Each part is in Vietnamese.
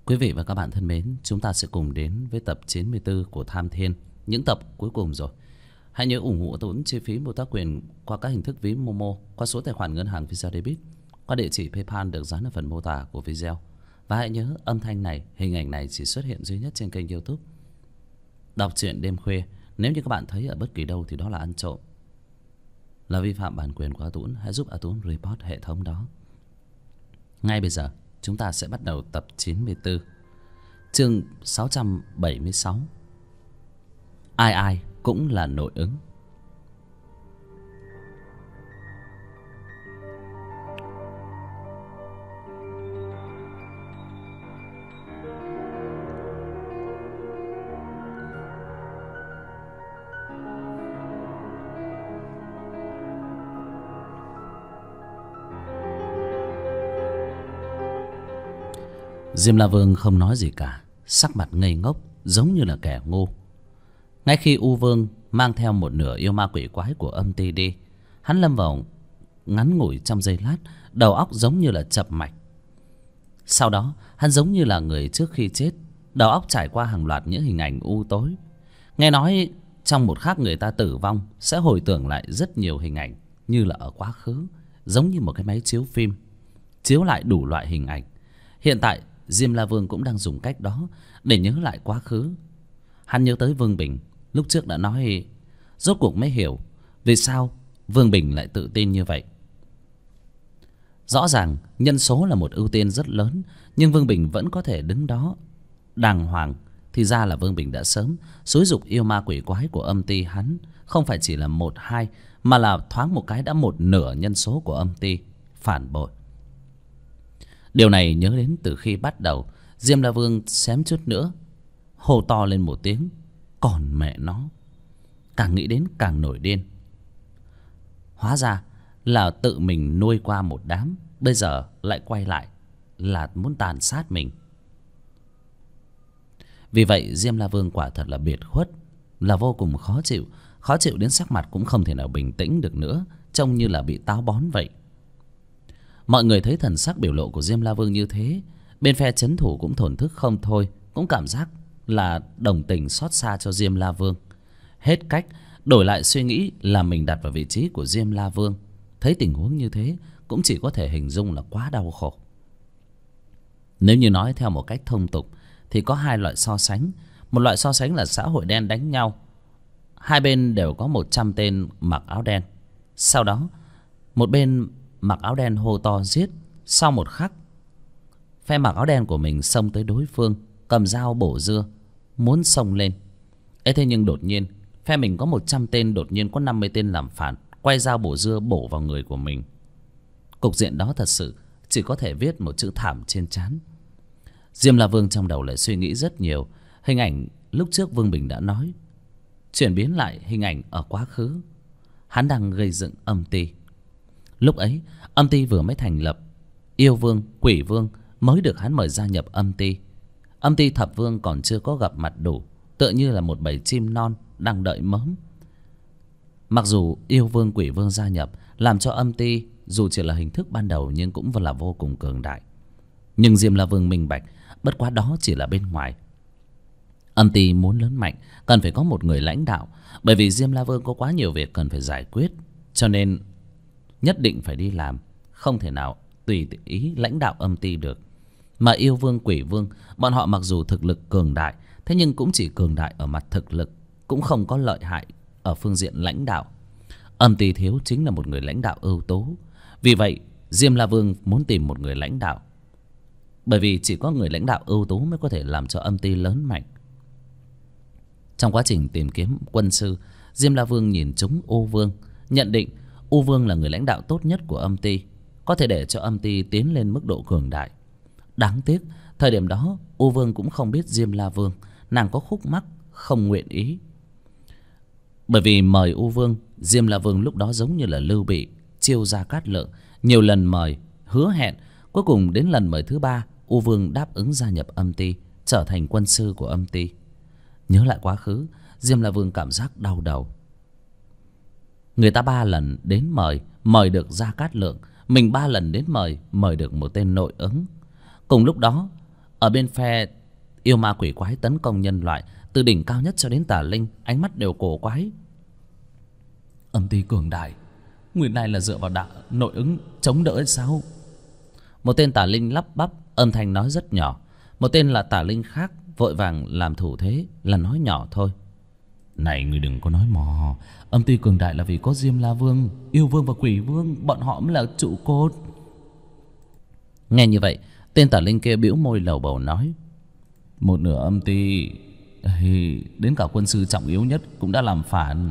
Quý vị và các bạn thân mến, chúng ta sẽ cùng đến với tập 94 của Tham Thiên, những tập cuối cùng rồi. Hãy nhớ ủng hộ tốn chi phí mua tác quyền qua các hình thức ví Momo, qua số tài khoản ngân hàng Visa Debit, qua địa chỉ PayPal được dán ở phần mô tả của video. Và hãy nhớ âm thanh này, hình ảnh này chỉ xuất hiện duy nhất trên kênh YouTube Đọc truyện đêm khuya. Nếu như các bạn thấy ở bất kỳ đâu thì đó là ăn trộm, là vi phạm bản quyền của A Tũng. Hãy giúp A Tũng report hệ thống đó. Ngay bây giờ chúng ta sẽ bắt đầu tập 94, chương 676. Ai ai cũng là nội ứng. Diêm La Vương không nói gì cả, sắc mặt ngây ngốc giống như là kẻ ngu. Ngay khi U Vương mang theo một nửa yêu ma quỷ quái của âm ty đi, hắn lâm vào ngắn ngủi trong giây lát, đầu óc giống như là chập mạch. Sau đó hắn giống như là người trước khi chết, đầu óc trải qua hàng loạt những hình ảnh u tối. Nghe nói trong một khắc người ta tử vong sẽ hồi tưởng lại rất nhiều hình ảnh, như là ở quá khứ, giống như một cái máy chiếu phim chiếu lại đủ loại hình ảnh. Hiện tại Diêm La Vương cũng đang dùng cách đó để nhớ lại quá khứ. Hắn nhớ tới Vương Bình lúc trước đã nói, rốt cuộc mới hiểu vì sao Vương Bình lại tự tin như vậy. Rõ ràng nhân số là một ưu tiên rất lớn, nhưng Vương Bình vẫn có thể đứng đó đàng hoàng. Thì ra là Vương Bình đã sớm xúi giục yêu ma quỷ quái của âm ty hắn, không phải chỉ là một hai, mà là thoáng một cái đã một nửa nhân số của âm ty phản bội. Điều này nhớ đến từ khi bắt đầu, Diêm La Vương xém chút nữa hô to lên một tiếng, còn mẹ nó. Càng nghĩ đến càng nổi điên. Hóa ra là tự mình nuôi qua một đám, bây giờ lại quay lại là muốn tàn sát mình. Vì vậy Diêm La Vương quả thật là biệt khuất, là vô cùng khó chịu. Khó chịu đến sắc mặt cũng không thể nào bình tĩnh được nữa, trông như là bị táo bón vậy. Mọi người thấy thần sắc biểu lộ của Diêm La Vương như thế, bên phe trấn thủ cũng thổn thức không thôi, cũng cảm giác là đồng tình xót xa cho Diêm La Vương. Hết cách đổi lại suy nghĩ là mình đặt vào vị trí của Diêm La Vương, thấy tình huống như thế cũng chỉ có thể hình dung là quá đau khổ. Nếu như nói theo một cách thông tục thì có hai loại so sánh. Một loại so sánh là xã hội đen đánh nhau, hai bên đều có 100 tên mặc áo đen. Sau đó một bên mặc áo đen hô to giết. Sau một khắc, phe mặc áo đen của mình xông tới đối phương, cầm dao bổ dưa, muốn xông lên. Thế nhưng đột nhiên phe mình có 100 tên, đột nhiên có 50 tên làm phản, quay dao bổ dưa bổ vào người của mình. Cục diện đó thật sự chỉ có thể viết một chữ thảm trên trán. Diêm La Vương trong đầu lại suy nghĩ rất nhiều. Hình ảnh lúc trước Vương Bình đã nói, chuyển biến lại hình ảnh ở quá khứ. Hắn đang gây dựng âm ty. Lúc ấy âm ty vừa mới thành lập, yêu vương, quỷ vương mới được hắn mời gia nhập âm ty. Âm ty thập vương còn chưa có gặp mặt đủ, tựa như là một bầy chim non đang đợi mớm. Mặc dù yêu vương, quỷ vương gia nhập, làm cho âm ty dù chỉ là hình thức ban đầu nhưng cũng là vô cùng cường đại. Nhưng Diêm La Vương minh bạch, bất quá đó chỉ là bên ngoài. Âm ty muốn lớn mạnh cần phải có một người lãnh đạo, bởi vì Diêm La Vương có quá nhiều việc cần phải giải quyết, cho nên nhất định phải đi làm, không thể nào tùy ý lãnh đạo âm ty được. Mà yêu vương, quỷ vương, bọn họ mặc dù thực lực cường đại, thế nhưng cũng chỉ cường đại ở mặt thực lực, cũng không có lợi hại ở phương diện lãnh đạo. Âm ty thiếu chính là một người lãnh đạo ưu tố. Vì vậy Diêm La Vương muốn tìm một người lãnh đạo, bởi vì chỉ có người lãnh đạo ưu tú mới có thể làm cho âm ty lớn mạnh. Trong quá trình tìm kiếm quân sư, Diêm La Vương nhìn trúng U Vương, nhận định U Vương là người lãnh đạo tốt nhất của âm ty, có thể để cho âm ty tiến lên mức độ cường đại. Đáng tiếc thời điểm đó U Vương cũng không biết Diêm La Vương, nàng có khúc mắc không nguyện ý. Bởi vì mời U Vương, Diêm La Vương lúc đó giống như là Lưu Bị chiêu Gia Cát Lượng, nhiều lần mời hứa hẹn, cuối cùng đến lần mời thứ 3, U Vương đáp ứng gia nhập âm ty, trở thành quân sư của âm ty. Nhớ lại quá khứ, Diêm La Vương cảm giác đau đầu. Người ta 3 lần đến mời được Gia Cát Lượng, mình 3 lần đến mời được một tên nội ứng. Cùng lúc đó Ở bên phe yêu ma quỷ quái tấn công nhân loại, từ đỉnh cao nhất cho đến tà linh, ánh mắt đều cổ quái. Âm ty cường đại, nguyên này là dựa vào nội ứng chống đỡ hay sao? Một tên tà linh lắp bắp, âm thanh nói rất nhỏ. Một tên là tà linh khác vội vàng làm thủ thế là nói nhỏ thôi. Này, người đừng có nói mò. Âm ty cường đại là vì có Diêm La Vương, Yêu Vương và Quỷ Vương, bọn họ mới là trụ cột. Nghe như vậy, tên tà linh kia bĩu môi lầu bầu nói: một nửa âm ty, đến cả quân sư trọng yếu nhất cũng đã làm phản.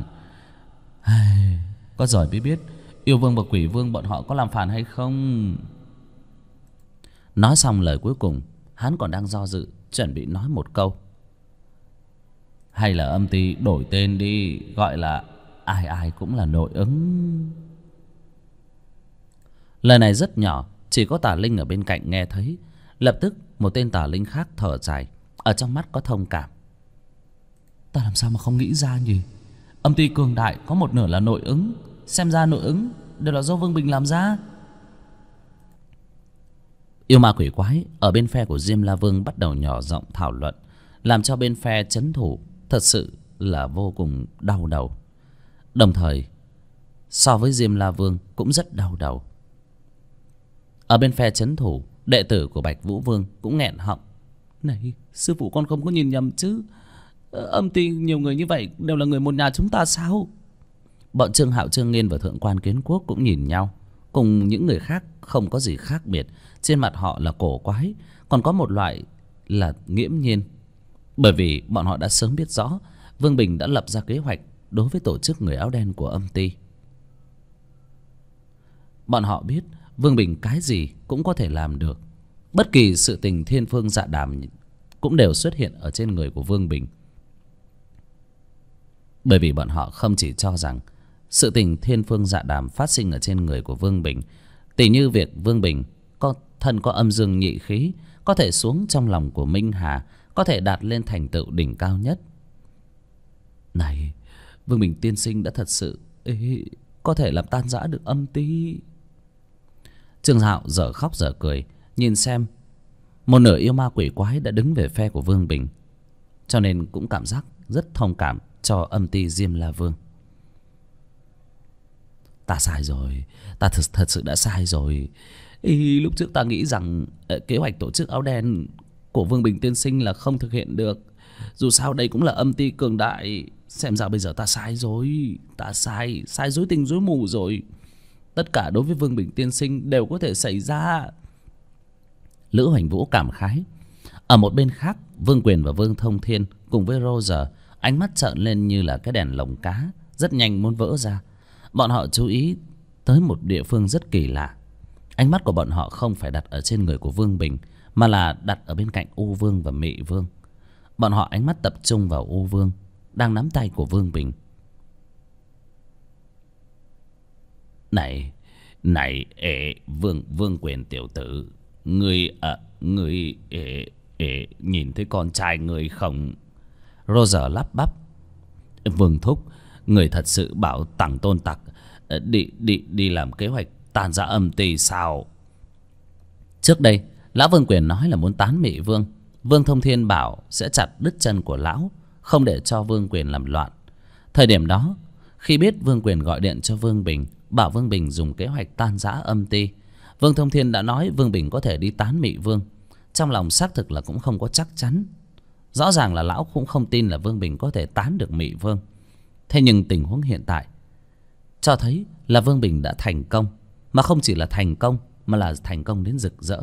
Có giỏi mới biết Yêu Vương và Quỷ Vương bọn họ có làm phản hay không. Nói xong lời cuối cùng, hắn còn đang do dự, chuẩn bị nói một câu: hay là âm ty đổi tên đi, gọi là ai ai cũng là nội ứng. Lời này rất nhỏ, chỉ có tà linh ở bên cạnh nghe thấy. Lập tức một tên tà linh khác thở dài, ở trong mắt có thông cảm. Ta làm sao mà không nghĩ ra nhỉ? Âm ty cường đại có một nửa là nội ứng, xem ra nội ứng đều là do Vương Bình làm ra. Yêu ma quỷ quái ở bên phe của Diêm La Vương bắt đầu nhỏ giọng thảo luận, làm cho bên phe trấn thủ thật sự là vô cùng đau đầu. Đồng thời so với Diêm La Vương cũng rất đau đầu. Ở bên phe trấn thủ, đệ tử của Bạch Vũ Vương cũng nghẹn họng. Này, sư phụ con không có nhìn nhầm chứ? Âm ty nhiều người như vậy đều là người một nhà chúng ta sao? Bọn Trương Hạo, Trương Nghiên và Thượng quan Kiến Quốc cũng nhìn nhau. Cùng những người khác không có gì khác biệt, trên mặt họ là cổ quái, còn có một loại là nghiễm nhiên. Bởi vì bọn họ đã sớm biết rõ Vương Bình đã lập ra kế hoạch đối với tổ chức người áo đen của âm ty. Bọn họ biết Vương Bình cái gì cũng có thể làm được. Bất kỳ sự tình thiên phương dạ đàm cũng đều xuất hiện ở trên người của Vương Bình. Bởi vì bọn họ không chỉ cho rằng sự tình thiên phương dạ đàm phát sinh ở trên người của Vương Bình, tỉ như việc Vương Bình có thân có âm dương nhị khí, có thể xuống trong lòng của Minh Hà, có thể đạt lên thành tựu đỉnh cao nhất. Này, Vương Bình tiên sinh đã thật sự có thể làm tan rã được âm ty. Trương Hạo dở khóc dở cười, nhìn xem một nửa yêu ma quỷ quái đã đứng về phe của Vương Bình, cho nên cũng cảm giác rất thông cảm cho âm ty Diêm La Vương. Ta sai rồi, ta thật sự đã sai rồi. Lúc trước ta nghĩ rằng kế hoạch tổ chức áo đen của Vương Bình tiên sinh là không thực hiện được. Dù sao đây cũng là âm ty cường đại. Xem ra bây giờ ta sai rồi. Ta sai dối tình dối mù rồi. Tất cả đối với Vương Bình tiên sinh đều có thể xảy ra. Lữ Hoành Vũ cảm khái. Ở một bên khác, Vương Quyền và Vương Thông Thiên cùng với Roger ánh mắt trợn lên như là cái đèn lồng cá, rất nhanh muốn vỡ ra. Bọn họ chú ý tới một địa phương rất kỳ lạ. Ánh mắt của bọn họ không phải đặt ở trên người của Vương Bình, mà là đặt ở bên cạnh U Vương và Mị Vương. Bọn họ ánh mắt tập trung vào U Vương đang nắm tay của Vương Bình. Này, Vương Quyền tiểu tử, ngươi nhìn thấy con trai ngươi không? Roger lắp bắp. Vương thúc, người thật sự bảo Tằng Tôn Tặc đi làm kế hoạch tàn ra âm ty sao? Trước đây lão Vương Quyền nói là muốn tán Mị Vương. Vương Thông Thiên bảo sẽ chặt đứt chân của lão, không để cho Vương Quyền làm loạn. Thời điểm đó, khi biết Vương Quyền gọi điện cho Vương Bình, bảo Vương Bình dùng kế hoạch tan rã âm ty, Vương Thông Thiên đã nói Vương Bình có thể đi tán Mị Vương. Trong lòng xác thực là cũng không có chắc chắn. Rõ ràng là lão cũng không tin là Vương Bình có thể tán được Mị Vương. Thế nhưng tình huống hiện tại cho thấy là Vương Bình đã thành công, mà không chỉ là thành công, mà là thành công đến rực rỡ.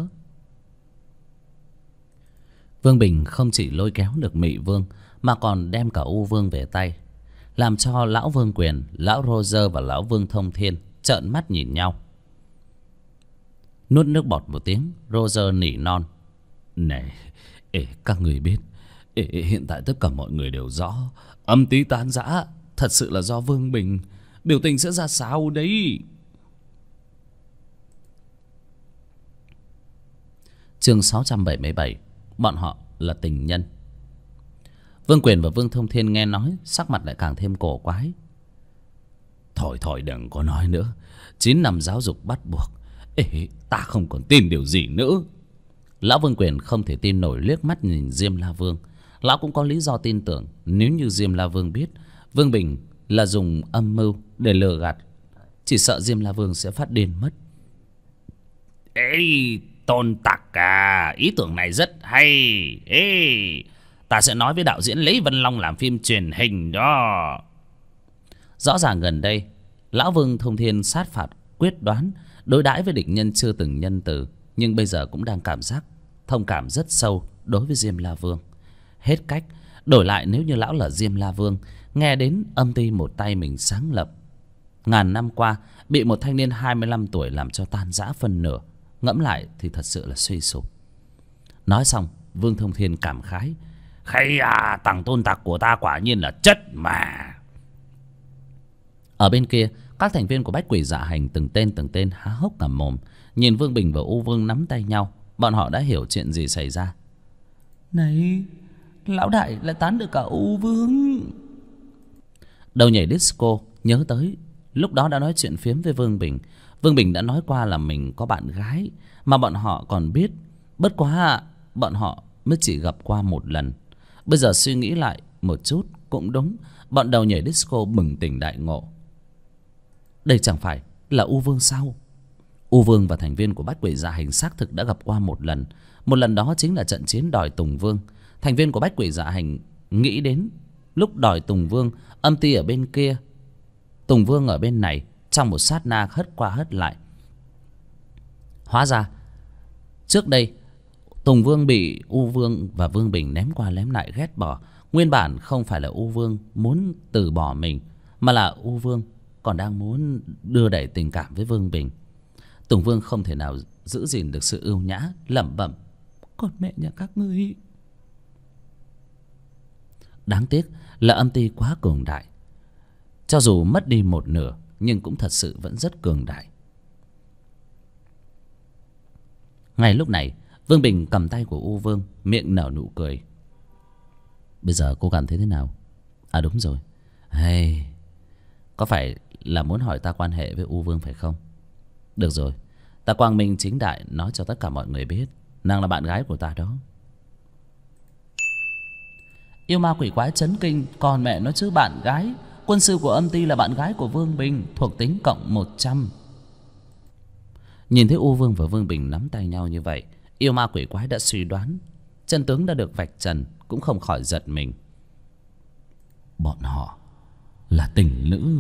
Vương Bình không chỉ lôi kéo được Mị Vương, mà còn đem cả U Vương về tay, làm cho lão Vương Quyền, lão Roger và lão Vương Thông Thiên trợn mắt nhìn nhau. Nuốt nước bọt một tiếng, Roger nỉ non. Này, các người biết, hiện tại tất cả mọi người đều rõ âm ty tan rã thật sự là do Vương Bình. Biểu tình sẽ ra sao đấy? Chương 677, bọn họ là tình nhân. Vương Quyền và Vương Thông Thiên nghe nói, sắc mặt lại càng thêm cổ quái. Thôi đừng có nói nữa. 9 năm giáo dục bắt buộc, ta không còn tin điều gì nữa. Lão Vương Quyền không thể tin nổi, liếc mắt nhìn Diêm La Vương. Lão cũng có lý do tin tưởng, nếu như Diêm La Vương biết Vương Bình là dùng âm mưu để lừa gạt, chỉ sợ Diêm La Vương sẽ phát điên mất. Ê, Tôn Tặc à, ý tưởng này rất hay. Ê, ta sẽ nói với đạo diễn Lý Vân Long làm phim truyền hình đó. Rõ ràng gần đây Lão Vương Thông Thiên sát phạt quyết đoán, đối đãi với địch nhân chưa từng nhân từ, nhưng bây giờ cũng đang cảm giác thông cảm rất sâu đối với Diêm La Vương. Hết cách, đổi lại nếu như lão là Diêm La Vương, nghe đến âm ty một tay mình sáng lập, ngàn năm qua bị một thanh niên 25 tuổi làm cho tan rã phân nửa, ngẫm lại thì thật sự là suy sụp. Nói xong, Vương Thông Thiên cảm khái: Hay à, thằng Tôn Tặc của ta quả nhiên là chất mà. Ở bên kia, các thành viên của Bách Quỷ Dạ Hành từng tên há hốc cả mồm, nhìn Vương Bình và U Vương nắm tay nhau. Bọn họ đã hiểu chuyện gì xảy ra. Này, lão đại lại tán được cả U Vương. Đầu nhảy disco nhớ tới lúc đó đã nói chuyện phiếm với Vương Bình. Vương Bình đã nói qua là mình có bạn gái, mà bọn họ còn biết. Bất quá bọn họ mới chỉ gặp qua một lần. Bây giờ suy nghĩ lại một chút cũng đúng. Bọn đầu nhảy disco bừng tỉnh đại ngộ. Đây chẳng phải là U Vương sao? U Vương và thành viên của Bách Quỷ Dạ Hành xác thực đã gặp qua một lần. Một lần đó chính là trận chiến đòi Tùng Vương. Thành viên của Bách Quỷ Dạ Hành nghĩ đến lúc đòi Tùng Vương, âm ty ở bên kia, Tùng Vương ở bên này, trong một sát na hất qua hất lại. Hóa ra trước đây Tùng Vương bị U Vương và Vương Bình ném qua ném lại ghét bỏ. Nguyên bản không phải là U Vương muốn từ bỏ mình, mà là U Vương còn đang muốn đưa đẩy tình cảm với Vương Bình. Tùng Vương không thể nào giữ gìn được sự ưu nhã, lẩm bẩm: Con mẹ nhà các ngươi. Đáng tiếc là âm ty quá cường đại. Cho dù mất đi một nửa, nhưng cũng thật sự vẫn rất cường đại. Ngay lúc này, Vương Bình cầm tay của U Vương, miệng nở nụ cười. Bây giờ cô cảm thấy thế nào? À đúng rồi, hey, có phải là muốn hỏi ta quan hệ với U Vương phải không? Được rồi, ta quang minh chính đại nói cho tất cả mọi người biết, nàng là bạn gái của ta đó. Yêu ma quỷ quái chấn kinh, còn mẹ nó chứ bạn gái. Quân sư của âm ty là bạn gái của Vương Bình, thuộc tính cộng 100. Nhìn thấy U Vương và Vương Bình nắm tay nhau như vậy, yêu ma quỷ quái đã suy đoán, chân tướng đã được vạch trần, cũng không khỏi giật mình. Bọn họ là tình lữ.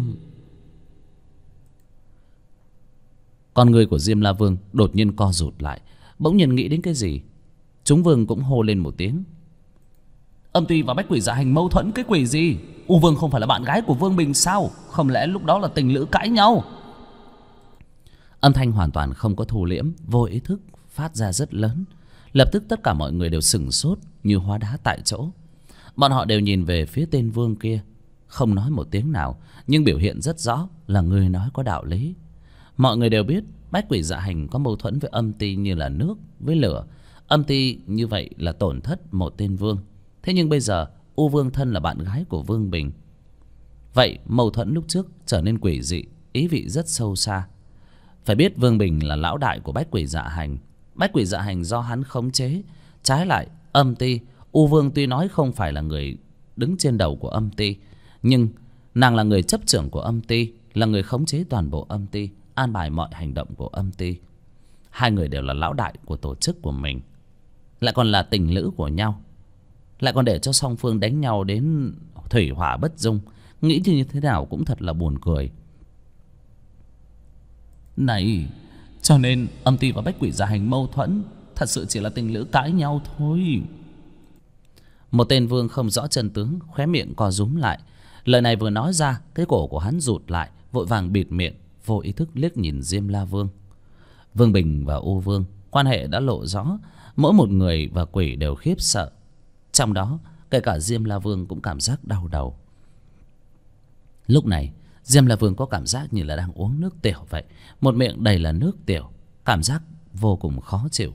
Con người của Diêm La Vương đột nhiên co rụt lại, bỗng nhiên nghĩ đến cái gì. Chúng Vương cũng hô lên một tiếng. Âm ty và Bách Quỷ Dạ Hành mâu thuẫn cái quỷ gì? U Vương không phải là bạn gái của Vương Bình sao? Không lẽ lúc đó là tình lữ cãi nhau? Âm thanh hoàn toàn không có thu liễm, vô ý thức phát ra rất lớn. Lập tức tất cả mọi người đều sửng sốt như hóa đá tại chỗ. Bọn họ đều nhìn về phía tên Vương kia, không nói một tiếng nào, nhưng biểu hiện rất rõ là người nói có đạo lý. Mọi người đều biết Bách Quỷ Dạ Hành có mâu thuẫn với âm ty như là nước với lửa. Âm ty như vậy là tổn thất một tên Vương. Thế nhưng bây giờ U Vương thân là bạn gái của Vương Bình, vậy mâu thuẫn lúc trước trở nên quỷ dị, ý vị rất sâu xa. Phải biết Vương Bình là lão đại của Bách Quỷ Dạ Hành. Bách Quỷ Dạ Hành do hắn khống chế. Trái lại âm ty, U Vương tuy nói không phải là người đứng trên đầu của âm ty, nhưng nàng là người chấp trưởng của âm ty, là người khống chế toàn bộ âm ty, an bài mọi hành động của âm ty. Hai người đều là lão đại của tổ chức của mình, lại còn là tình lữ của nhau, lại còn để cho song phương đánh nhau đến thủy hỏa bất dung. Nghĩ như thế nào cũng thật là buồn cười. Này, cho nên âm ty và Bách Quỷ Dạ Hành mâu thuẫn thật sự chỉ là tình lữ cãi nhau thôi. Một tên Vương không rõ chân tướng khóe miệng co rúm lại. Lời này vừa nói ra, cái cổ của hắn rụt lại, vội vàng bịt miệng, vô ý thức liếc nhìn Diêm La Vương. Vương Bình và U Vương quan hệ đã lộ rõ, mỗi một người và quỷ đều khiếp sợ. Trong đó kể cả Diêm La Vương cũng cảm giác đau đầu. Lúc này Diêm La Vương có cảm giác như là đang uống nước tiểu vậy, một miệng đầy là nước tiểu, cảm giác vô cùng khó chịu.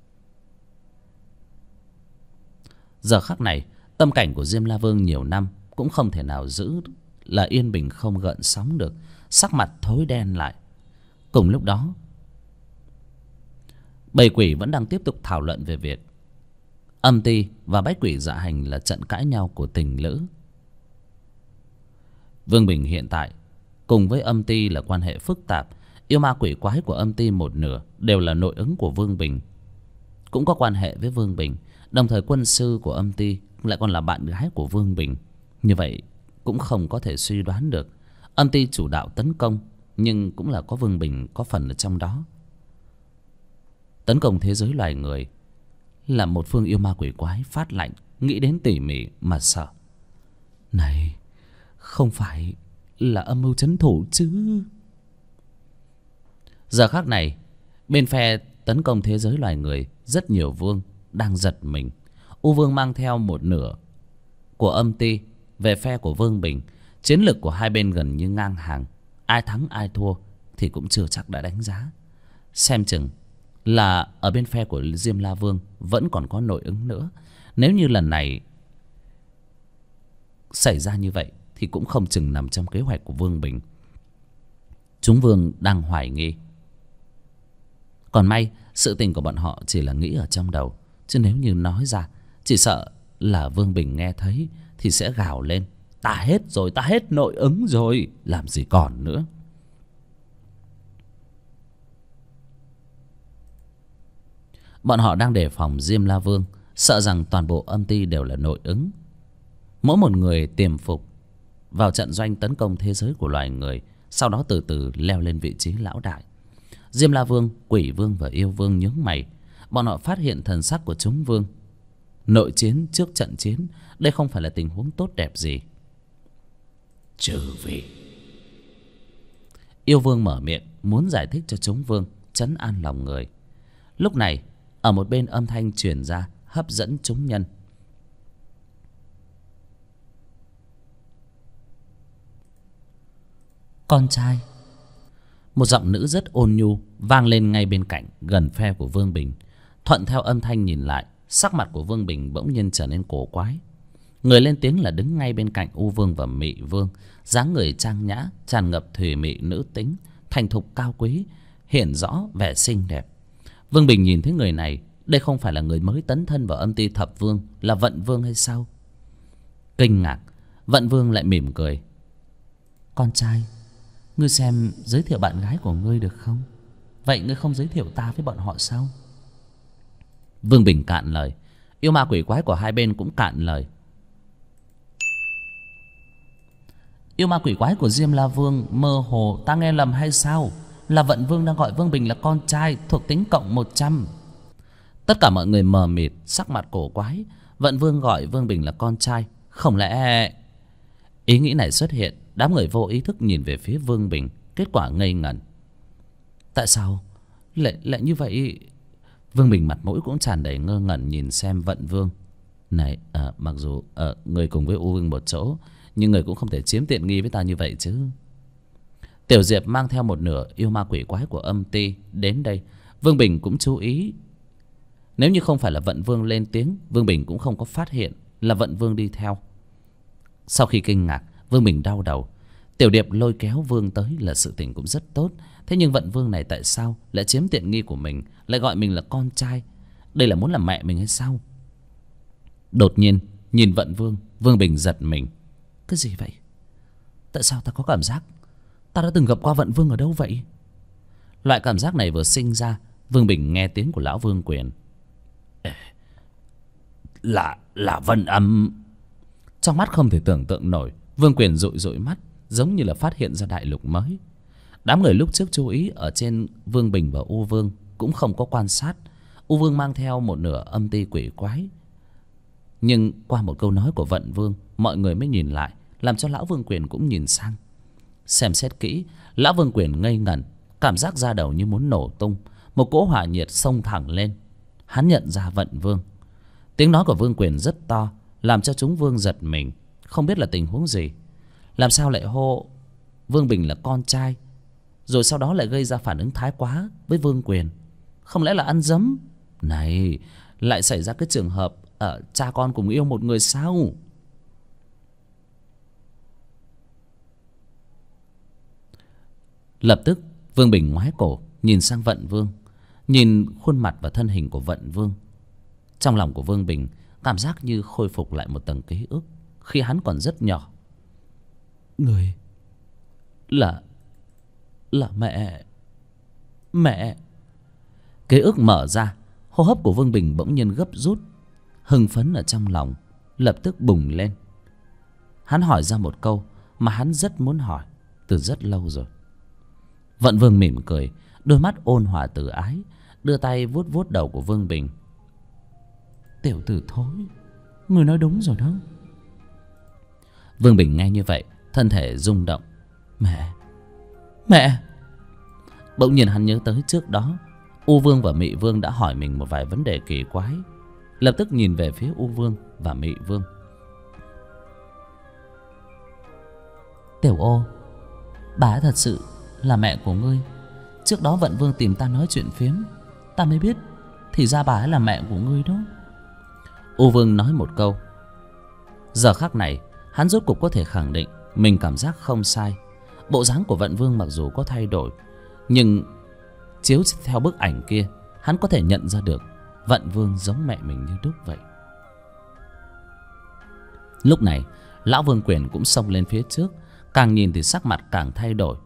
Giờ khắc này tâm cảnh của Diêm La Vương nhiều năm cũng không thể nào giữ là yên bình không gợn sóng được, sắc mặt thối đen lại. Cùng lúc đó Bầy quỷ vẫn đang tiếp tục thảo luận về việc Âm Ty và Bách Quỷ Dạ Hành là trận cãi nhau của tình lữ. Vương Bình hiện tại cùng với Âm Ty là quan hệ phức tạp. Yêu ma quỷ quái của Âm Ty một nửa đều là nội ứng của Vương Bình, cũng có quan hệ với Vương Bình. Đồng thời quân sư của Âm Ty lại còn là bạn gái của Vương Bình. Như vậy cũng không có thể suy đoán được Âm Ty chủ đạo tấn công, nhưng cũng là có Vương Bình có phần ở trong đó. Tấn công thế giới loài người là một phương yêu ma quỷ quái phát lạnh, nghĩ đến tỉ mỉ mà sợ. Này, không phải là âm mưu trấn thủ chứ? Giờ khắc này, bên phe tấn công thế giới loài người, rất nhiều vương đang giật mình. U Vương mang theo một nửa của Âm Ty về phe của Vương Bình. Chiến lược của hai bên gần như ngang hàng, ai thắng ai thua thì cũng chưa chắc đã đánh giá. Xem chừng là ở bên phe của Diêm La Vương vẫn còn có nội ứng nữa. Nếu như lần này xảy ra như vậy thì cũng không chừng nằm trong kế hoạch của Vương Bình. Chúng vương đang hoài nghi. Còn may sự tình của bọn họ chỉ là nghĩ ở trong đầu, chứ nếu như nói ra chỉ sợ là Vương Bình nghe thấy thì sẽ gào lên: ta hết rồi, ta hết nội ứng rồi, làm gì còn nữa. Bọn họ đang đề phòng Diêm La Vương, sợ rằng toàn bộ Âm Ty đều là nội ứng. Mỗi một người tiềm phục vào trận doanh tấn công thế giới của loài người, sau đó từ từ leo lên vị trí lão đại. Diêm La Vương, Quỷ Vương và Yêu Vương nhướng mày. Bọn họ phát hiện thần sắc của chúng vương. Nội chiến trước trận chiến, đây không phải là tình huống tốt đẹp gì. Trừ vị. Yêu Vương mở miệng muốn giải thích cho chúng vương, trấn an lòng người. Lúc này ở một bên âm thanh truyền ra, hấp dẫn chúng nhân. Con trai. Một giọng nữ rất ôn nhu vang lên ngay bên cạnh, gần phe của Vương Bình. Thuận theo âm thanh nhìn lại, sắc mặt của Vương Bình bỗng nhiên trở nên cổ quái. Người lên tiếng là đứng ngay bên cạnh U Vương và Mị Vương, dáng người trang nhã, tràn ngập thùy mị nữ tính, thành thục cao quý, hiện rõ vẻ xinh đẹp. Vương Bình nhìn thấy người này, đây không phải là người mới tấn thân vào Âm Ty Thập Vương, là Vận Vương hay sao? Kinh ngạc, Vận Vương lại mỉm cười. Con trai, ngươi xem giới thiệu bạn gái của ngươi được không? Vậy ngươi không giới thiệu ta với bọn họ sao? Vương Bình cạn lời. Yêu ma quỷ quái của hai bên cũng cạn lời. Yêu ma quỷ quái của Diêm La Vương, mơ hồ ta nghe lầm hay sao? Là Vận Vương đang gọi Vương Bình là con trai, thuộc tính cộng 100. Tất cả mọi người mờ mịt, sắc mặt cổ quái. Vận Vương gọi Vương Bình là con trai, không lẽ... Ý nghĩ này xuất hiện, đám người vô ý thức nhìn về phía Vương Bình, kết quả ngây ngẩn. Tại sao lại như vậy? Vương Bình mặt mũi cũng tràn đầy ngơ ngẩn nhìn xem Vận Vương. Này, mặc dù người cùng với U Vương một chỗ, nhưng người cũng không thể chiếm tiện nghi với ta như vậy chứ. Tiểu Diệp mang theo một nửa yêu ma quỷ quái của Âm Ty đến đây. Vương Bình cũng chú ý. Nếu như không phải là Vận Vương lên tiếng, Vương Bình cũng không có phát hiện là Vận Vương đi theo. Sau khi kinh ngạc, Vương Bình đau đầu. Tiểu Điệp lôi kéo Vương tới là sự tình cũng rất tốt. Thế nhưng Vận Vương này tại sao lại chiếm tiện nghi của mình, lại gọi mình là con trai? Đây là muốn làm mẹ mình hay sao? Đột nhiên nhìn Vận Vương, Vương Bình giật mình. Cái gì vậy? Tại sao ta có cảm giác ta đã từng gặp qua Vận Vương ở đâu vậy? Loại cảm giác này vừa sinh ra, Vương Bình nghe tiếng của lão Vương Quyền. Là Vân Âm. Trong mắt không thể tưởng tượng nổi, Vương Quyền dụi dụi mắt, giống như là phát hiện ra đại lục mới. Đám người lúc trước chú ý ở trên Vương Bình và U Vương cũng không có quan sát. U Vương mang theo một nửa âm ty quỷ quái, nhưng qua một câu nói của Vận Vương, mọi người mới nhìn lại, làm cho lão Vương Quyền cũng nhìn sang. Xem xét kỹ, lão Vương Quyền ngây ngẩn, cảm giác da đầu như muốn nổ tung. Một cỗ hỏa nhiệt xông thẳng lên. Hắn nhận ra Vận Vương. Tiếng nói của Vương Quyền rất to, làm cho chúng vương giật mình, không biết là tình huống gì. Làm sao lại hô Vương Bình là con trai, rồi sau đó lại gây ra phản ứng thái quá với Vương Quyền? Không lẽ là ăn dấm? Này, lại xảy ra cái trường hợp cha con cùng yêu một người sao? Lập tức Vương Bình ngoái cổ nhìn sang Vận Vương. Nhìn khuôn mặt và thân hình của Vận Vương, trong lòng của Vương Bình cảm giác như khôi phục lại một tầng ký ức khi hắn còn rất nhỏ. Người là mẹ. Ký ức mở ra, hô hấp của Vương Bình bỗng nhiên gấp rút, hưng phấn ở trong lòng lập tức bùng lên. Hắn hỏi ra một câu mà hắn rất muốn hỏi từ rất lâu rồi. Vận Vương mỉm cười, đôi mắt ôn hòa từ ái, đưa tay vuốt vuốt đầu của Vương Bình. Tiểu tử thối, người nói đúng rồi đó. Vương Bình nghe như vậy, thân thể rung động. Mẹ. Bỗng nhiên hắn nhớ tới trước đó U Vương và Mị Vương đã hỏi mình một vài vấn đề kỳ quái, lập tức nhìn về phía U Vương và Mị Vương. Tiểu Ô, bà thật sự là mẹ của ngươi. Trước đó Vận Vương tìm ta nói chuyện phiếm, ta mới biết thì ra bà ấy là mẹ của ngươi đó. U Vương nói một câu. Giờ khắc này hắn rốt cục có thể khẳng định mình cảm giác không sai. Bộ dáng của Vận Vương mặc dù có thay đổi, nhưng chiếu theo bức ảnh kia, hắn có thể nhận ra được Vận Vương giống mẹ mình như đúc vậy. Lúc này lão Vương Quyền cũng xông lên phía trước, càng nhìn thì sắc mặt càng thay đổi.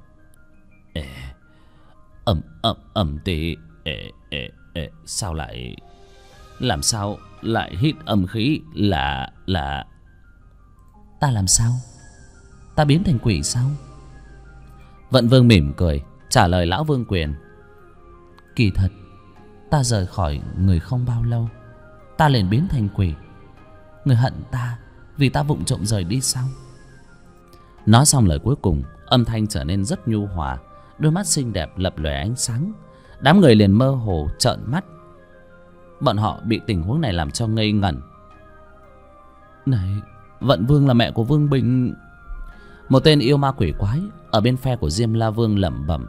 Ẩm tỷ, sao lại, làm sao lại hít âm khí? Là ta làm sao? Ta biến thành quỷ sao? Vận Vương mỉm cười trả lời lão Vương Quyền. Kỳ thật ta rời khỏi người không bao lâu, ta liền biến thành quỷ. Người hận ta vì ta vụng trộm rời đi sao? Nói xong lời cuối cùng, âm thanh trở nên rất nhu hòa, đôi mắt xinh đẹp lập lòe ánh sáng. Đám người liền mơ hồ trợn mắt. Bọn họ bị tình huống này làm cho ngây ngẩn. Này, Vận Vương là mẹ của Vương Bình. Một tên yêu ma quỷ quái ở bên phe của Diêm La Vương lẩm bẩm.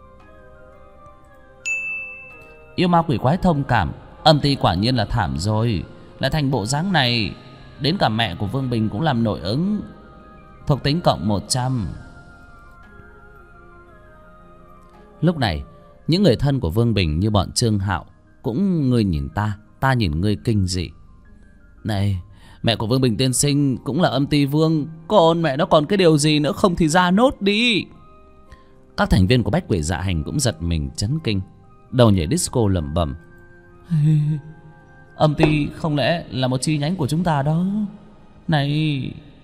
Yêu ma quỷ quái thông cảm, âm ty quả nhiên là thảm rồi, lại thành bộ dáng này. Đến cả mẹ của Vương Bình cũng làm nội ứng. Thuộc tính cộng 100. Lúc này những người thân của Vương Bình như bọn Trương Hạo cũng ngươi nhìn ta, ta nhìn ngươi kinh dị. Này, mẹ của Vương Bình tiên sinh cũng là âm ty vương, còn mẹ nó còn cái điều gì nữa không thì ra nốt đi. Các thành viên của Bách Quỷ Dạ Hành cũng giật mình chấn kinh, đầu nhảy disco lẩm bẩm. Âm ty không lẽ là một chi nhánh của chúng ta đó? Này,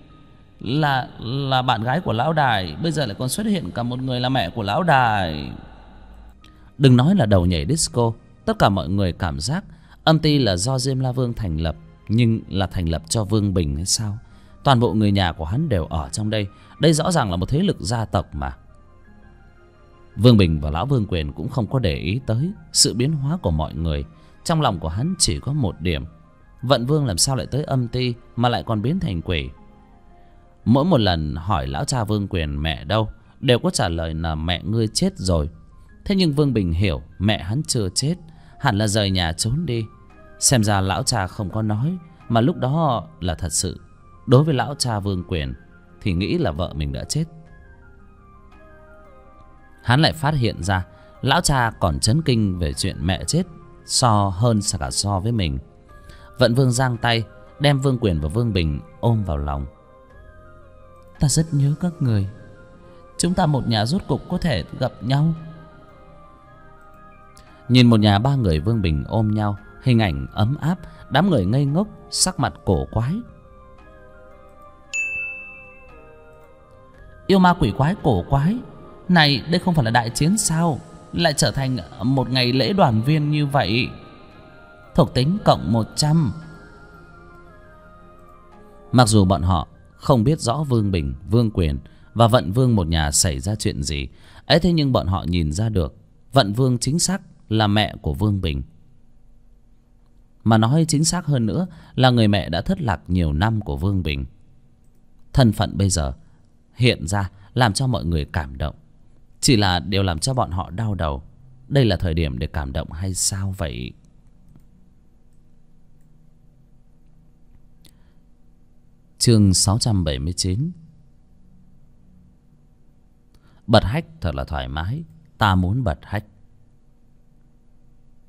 là bạn gái của lão đài, bây giờ lại còn xuất hiện cả một người là mẹ của lão đài. Đừng nói là đầu nhảy disco, tất cả mọi người cảm giác âm ty là do Diêm La Vương thành lập, nhưng là thành lập cho Vương Bình hay sao? Toàn bộ người nhà của hắn đều ở trong đây. Đây rõ ràng là một thế lực gia tộc mà. Vương Bình và lão Vương Quyền cũng không có để ý tới sự biến hóa của mọi người. Trong lòng của hắn chỉ có một điểm: Vận Vương làm sao lại tới âm ty mà lại còn biến thành quỷ? Mỗi một lần hỏi lão cha Vương Quyền mẹ đâu, đều có trả lời là mẹ ngươi chết rồi. Thế nhưng Vương Bình hiểu mẹ hắn chưa chết, hẳn là rời nhà trốn đi. Xem ra lão cha không có nói, mà lúc đó là thật sự. Đối với lão cha Vương Quyền thì nghĩ là vợ mình đã chết. Hắn lại phát hiện ra lão cha còn chấn kinh về chuyện mẹ chết hơn cả so với mình. Vận Vương giang tay đem Vương Quyền và Vương Bình ôm vào lòng. Ta rất nhớ các người. Chúng ta một nhà rốt cục có thể gặp nhau. Nhìn một nhà ba người Vương Bình ôm nhau, hình ảnh ấm áp, đám người ngây ngốc, sắc mặt cổ quái. Yêu ma quỷ quái cổ quái. Này, đây không phải là đại chiến sao? Lại trở thành một ngày lễ đoàn viên như vậy. Thuộc tính cộng 100. Mặc dù bọn họ không biết rõ Vương Bình, Vương Quyền và Vận Vương một nhà xảy ra chuyện gì ấy, thế nhưng bọn họ nhìn ra được Vận Vương chính xác là mẹ của Vương Bình. Mà nói chính xác hơn nữa là người mẹ đã thất lạc nhiều năm của Vương Bình. Thân phận bây giờ hiện ra làm cho mọi người cảm động. Chỉ là điều làm cho bọn họ đau đầu. Đây là thời điểm để cảm động hay sao vậy? Chương 679. Bật hách thật là thoải mái. Ta muốn bật hách.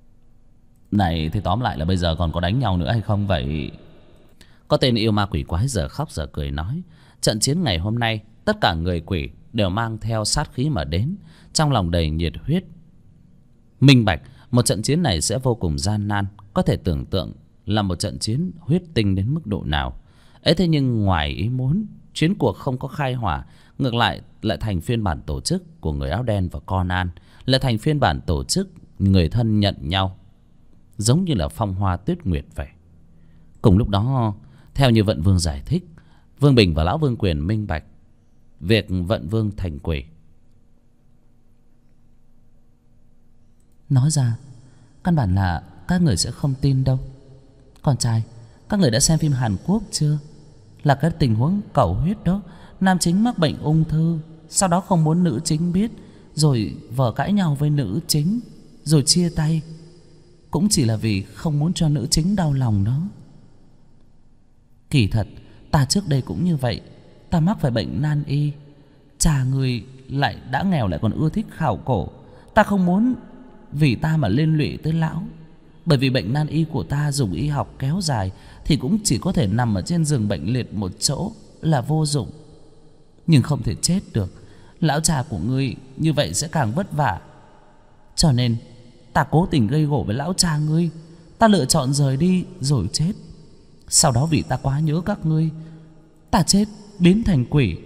Này thì tóm lại là bây giờ còn có đánh nhau nữa hay không vậy? Có tên yêu ma quỷ quái giờ khóc giờ cười nói, trận chiến ngày hôm nay tất cả người quỷ đều mang theo sát khí mà đến, trong lòng đầy nhiệt huyết, minh bạch một trận chiến này sẽ vô cùng gian nan, có thể tưởng tượng là một trận chiến huyết tinh đến mức độ nào. Ấy thế nhưng ngoài ý muốn, chiến cuộc không có khai hỏa, ngược lại lại thành phiên bản tổ chức của người áo đen và Conan, lại thành phiên bản tổ chức người thân nhận nhau, giống như là phong hoa tuyết nguyệt vậy. Cùng lúc đó, theo như Vận Vương giải thích, Vương Bình và Lão Vương Quyền minh bạch việc Vận Vương thành quỷ. Nói ra căn bản là các người sẽ không tin đâu. Con trai, các người đã xem phim Hàn Quốc chưa? Là cái tình huống cầu huyết đó. Nam chính mắc bệnh ung thư, sau đó không muốn nữ chính biết, rồi vợ cãi nhau với nữ chính, rồi chia tay, cũng chỉ là vì không muốn cho nữ chính đau lòng đó. Kỳ thật ta trước đây cũng như vậy. Ta mắc phải bệnh nan y, cha người lại đã nghèo lại còn ưa thích khảo cổ. Ta không muốn vì ta mà liên lụy tới lão, bởi vì bệnh nan y của ta dùng y học kéo dài thì cũng chỉ có thể nằm ở trên giường bệnh liệt một chỗ là vô dụng. Nhưng không thể chết được. Lão cha của ngươi như vậy sẽ càng vất vả. Cho nên ta cố tình gây gổ với lão cha ngươi. Ta lựa chọn rời đi rồi chết. Sau đó vì ta quá nhớ các ngươi, ta chết biến thành quỷ.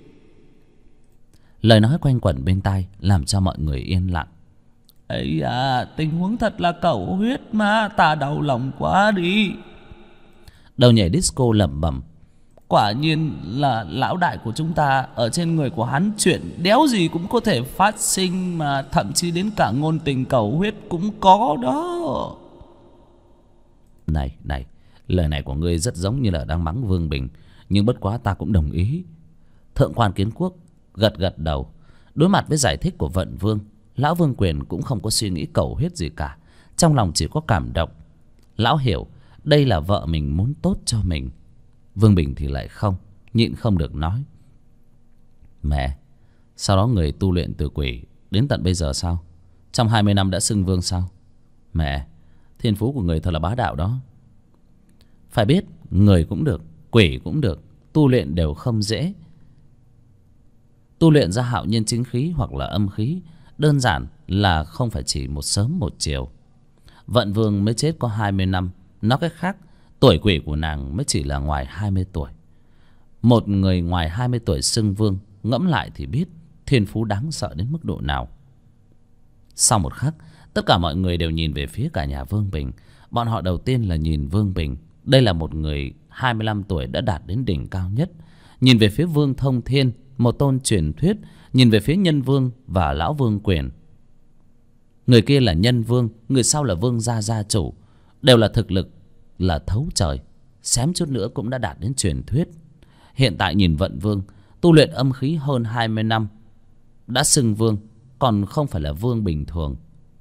Lời nói quanh quẩn bên tai làm cho mọi người yên lặng. Ấy à, tình huống thật là cẩu huyết mà, ta đau lòng quá đi. Đầu nhảy disco lẩm bẩm, quả nhiên là lão đại của chúng ta, ở trên người của hắn chuyện đéo gì cũng có thể phát sinh, mà thậm chí đến cả ngôn tình cẩu huyết cũng có đó. Này, lời này của ngươi rất giống như là đang mắng Vương Bình, nhưng bất quá ta cũng đồng ý. Thượng quan Kiến Quốc gật gật đầu. Đối mặt với giải thích của Vận Vương, Lão Vương Quyền cũng không có suy nghĩ cầu huyết gì cả, trong lòng chỉ có cảm động. Lão hiểu đây là vợ mình muốn tốt cho mình. Vương Bình thì lại không, nhịn không được nói, mẹ, sau đó người tu luyện từ quỷ đến tận bây giờ sao? Trong 20 năm đã xưng vương sao? Mẹ, thiên phú của người thật là bá đạo đó. Phải biết người cũng được, quỷ cũng được, tu luyện đều không dễ. Tu luyện ra hạo nhiên chính khí hoặc là âm khí đơn giản là không phải chỉ một sớm một chiều. Vận Vương mới chết có 20 năm. Nói cách khác, tuổi quỷ của nàng mới chỉ là ngoài 20 tuổi. Một người ngoài 20 tuổi xưng vương, ngẫm lại thì biết thiên phú đáng sợ đến mức độ nào. Sau một khắc, tất cả mọi người đều nhìn về phía cả nhà Vương Bình. Bọn họ đầu tiên là nhìn Vương Bình. Đây là một người 25 tuổi đã đạt đến đỉnh cao nhất. Nhìn về phía Vương Thông Thiên, một tôn truyền thuyết. Nhìn về phía Nhân Vương và Lão Vương Quyền. Người kia là Nhân Vương, người sau là Vương gia chủ. Đều là thực lực là thấu trời, xém chút nữa cũng đã đạt đến truyền thuyết. Hiện tại nhìn Vận Vương tu luyện âm khí hơn 20 năm, đã xưng vương, còn không phải là vương bình thường.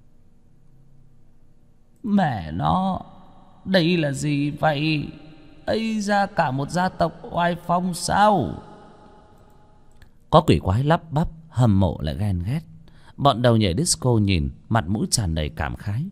Mẹ nó, đây là gì vậy? Ây ra, cả một gia tộc oai phong sao? Có quỷ quái lắp bắp, hâm mộ lại ghen ghét. Bọn đầu nhảy disco nhìn, mặt mũi tràn đầy cảm khái.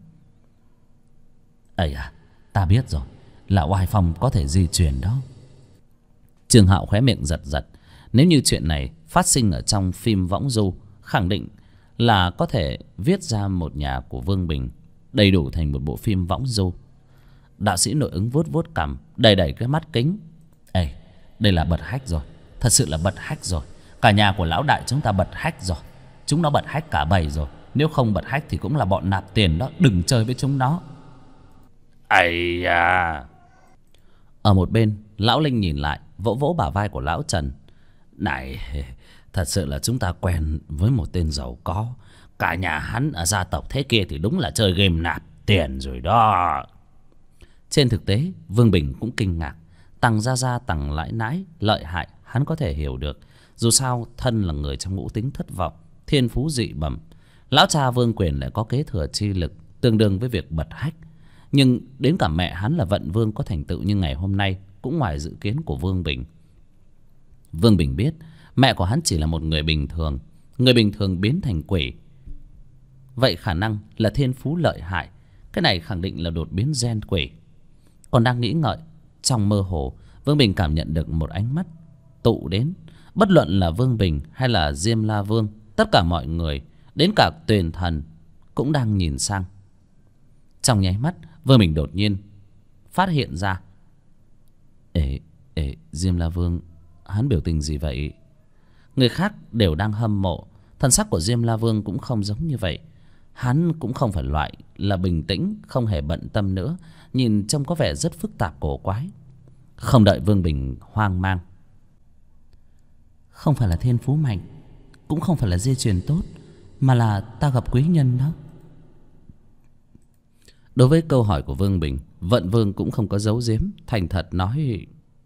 Ây à, ta biết rồi, là oai phong có thể di truyền đó. Trương Hạo khóe miệng giật giật. Nếu như chuyện này phát sinh ở trong phim võng du, khẳng định là có thể viết ra một nhà của Vương Bình đầy đủ thành một bộ phim võng du. Đạo sĩ nội ứng vuốt vuốt cằm, đầy đầy cái mắt kính. Ê, đây là bật hách rồi, thật sự là bật hách rồi. Cả nhà của lão đại chúng ta bật hách rồi. Chúng nó bật hách cả bầy rồi. Nếu không bật hách thì cũng là bọn nạp tiền đó, đừng chơi với chúng nó. Ây da. Ở một bên, Lão Linh nhìn lại, vỗ vỗ bả vai của Lão Trần. Này, thật sự là chúng ta quen với một tên giàu có. Cả nhà hắn ở gia tộc thế kia thì đúng là chơi game nạp tiền rồi đó. Trên thực tế, Vương Bình cũng kinh ngạc. Tằng gia tằng lãi nãi, lợi hại, hắn có thể hiểu được. Dù sao, thân là người trong ngũ tính thất vọng, thiên phú dị bẩm. Lão cha Vương Quyền lại có kế thừa chi lực, tương đương với việc bật hách. Nhưng đến cả mẹ hắn là Vận Vương có thành tựu như ngày hôm nay cũng ngoài dự kiến của Vương Bình. Vương Bình biết mẹ của hắn chỉ là một người bình thường. Người bình thường biến thành quỷ, vậy khả năng là thiên phú lợi hại. Cái này khẳng định là đột biến gen quỷ. Còn đang nghĩ ngợi, trong mơ hồ Vương Bình cảm nhận được một ánh mắt tụ đến. Bất luận là Vương Bình hay là Diêm La Vương, tất cả mọi người, đến cả Tuyền Thần cũng đang nhìn sang. Trong nháy mắt, Vương Bình đột nhiên phát hiện ra. Diêm La Vương, hắn biểu tình gì vậy? Người khác đều đang hâm mộ. Thần sắc của Diêm La Vương cũng không giống như vậy. Hắn cũng không phải loại là bình tĩnh, không hề bận tâm nữa. Nhìn trông có vẻ rất phức tạp cổ quái. Không đợi Vương Bình hoang mang. Không phải là thiên phú mạnh, cũng không phải là di truyền tốt, mà là ta gặp quý nhân đó. Đối với câu hỏi của Vương Bình, Vận Vương cũng không có giấu giếm, thành thật nói: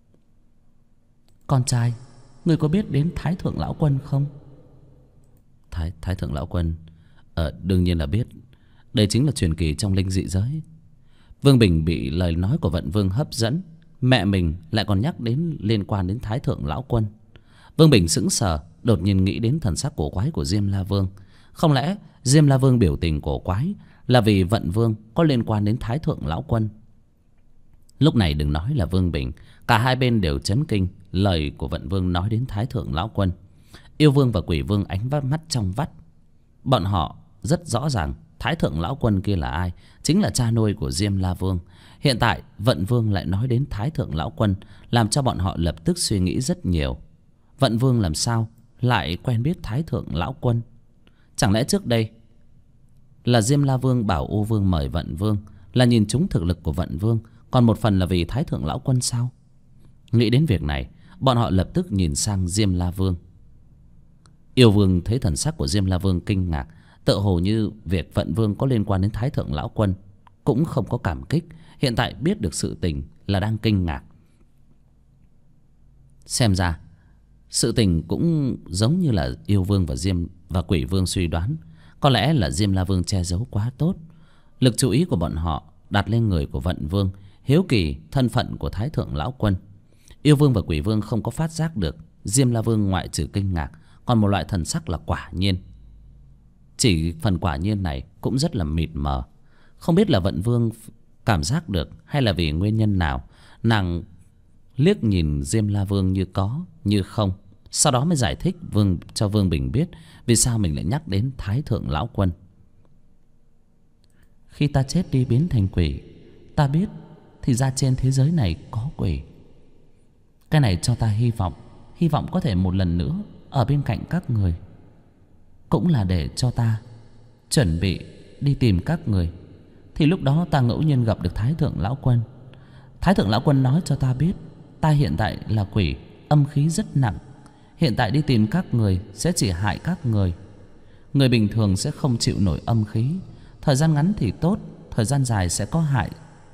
Con trai, ngươi có biết đến Thái Thượng Lão Quân không? Thái Thượng Lão Quân? Đương nhiên là biết. Đây chính là truyền kỳ trong linh dị giới. Vương Bình bị lời nói của Vận Vương hấp dẫn. Mẹ mình lại còn nhắc đến liên quan đến Thái Thượng Lão Quân. Vương Bình sững sờ, đột nhiên nghĩ đến thần sắc cổ quái của Diêm La Vương. Không lẽ Diêm La Vương biểu tình cổ quái là vì Vận Vương có liên quan đến Thái Thượng Lão Quân? Lúc này đừng nói là Vương Bình, cả hai bên đều chấn kinh lời của Vận Vương nói đến Thái Thượng Lão Quân. Yêu Vương và Quỷ Vương ánh mắt trong vắt. Bọn họ rất rõ ràng Thái Thượng Lão Quân kia là ai, chính là cha nuôi của Diêm La Vương. Hiện tại Vận Vương lại nói đến Thái Thượng Lão Quân, làm cho bọn họ lập tức suy nghĩ rất nhiều. Vận Vương làm sao lại quen biết Thái Thượng Lão Quân? Chẳng lẽ trước đây là Diêm La Vương bảo U Vương mời Vận Vương là nhìn trúng thực lực của Vận Vương, còn một phần là vì Thái Thượng Lão Quân sao? Nghĩ đến việc này, bọn họ lập tức nhìn sang Diêm La Vương. Yêu Vương thấy thần sắc của Diêm La Vương kinh ngạc, tựa hồ như việc Vận Vương có liên quan đến Thái Thượng Lão Quân cũng không có cảm kích. Hiện tại biết được sự tình là đang kinh ngạc. Xem ra sự tình cũng giống như là Yêu Vương và Quỷ Vương suy đoán. Có lẽ là Diêm La Vương che giấu quá tốt. Lực chú ý của bọn họ đặt lên người của Vận Vương, hiếu kỳ thân phận của Thái Thượng Lão Quân. Yêu Vương và Quỷ Vương không có phát giác được Diêm La Vương ngoại trừ kinh ngạc còn một loại thần sắc là quả nhiên. Chỉ phần quả nhiên này cũng rất là mịt mờ. Không biết là Vận Vương cảm giác được hay là vì nguyên nhân nào, nàng liếc nhìn Diêm La Vương như có như không. Sau đó mới giải thích cho Vương Bình biết vì sao mình lại nhắc đến Thái Thượng Lão Quân. Khi ta chết đi biến thành quỷ, ta biết thì ra trên thế giới này có quỷ. Cái này cho ta hy vọng có thể một lần nữa ở bên cạnh các người. Cũng là để cho ta chuẩn bị đi tìm các người. Thì lúc đó ta ngẫu nhiên gặp được Thái Thượng Lão Quân. Thái Thượng Lão Quân nói cho ta biết ta hiện tại là quỷ, âm khí rất nặng. Hiện tại đi tìm các người sẽ chỉ hại các người. Người bình thường sẽ không chịu nổi âm khí. Thời gian ngắn thì tốt, thời gian dài sẽ có hại.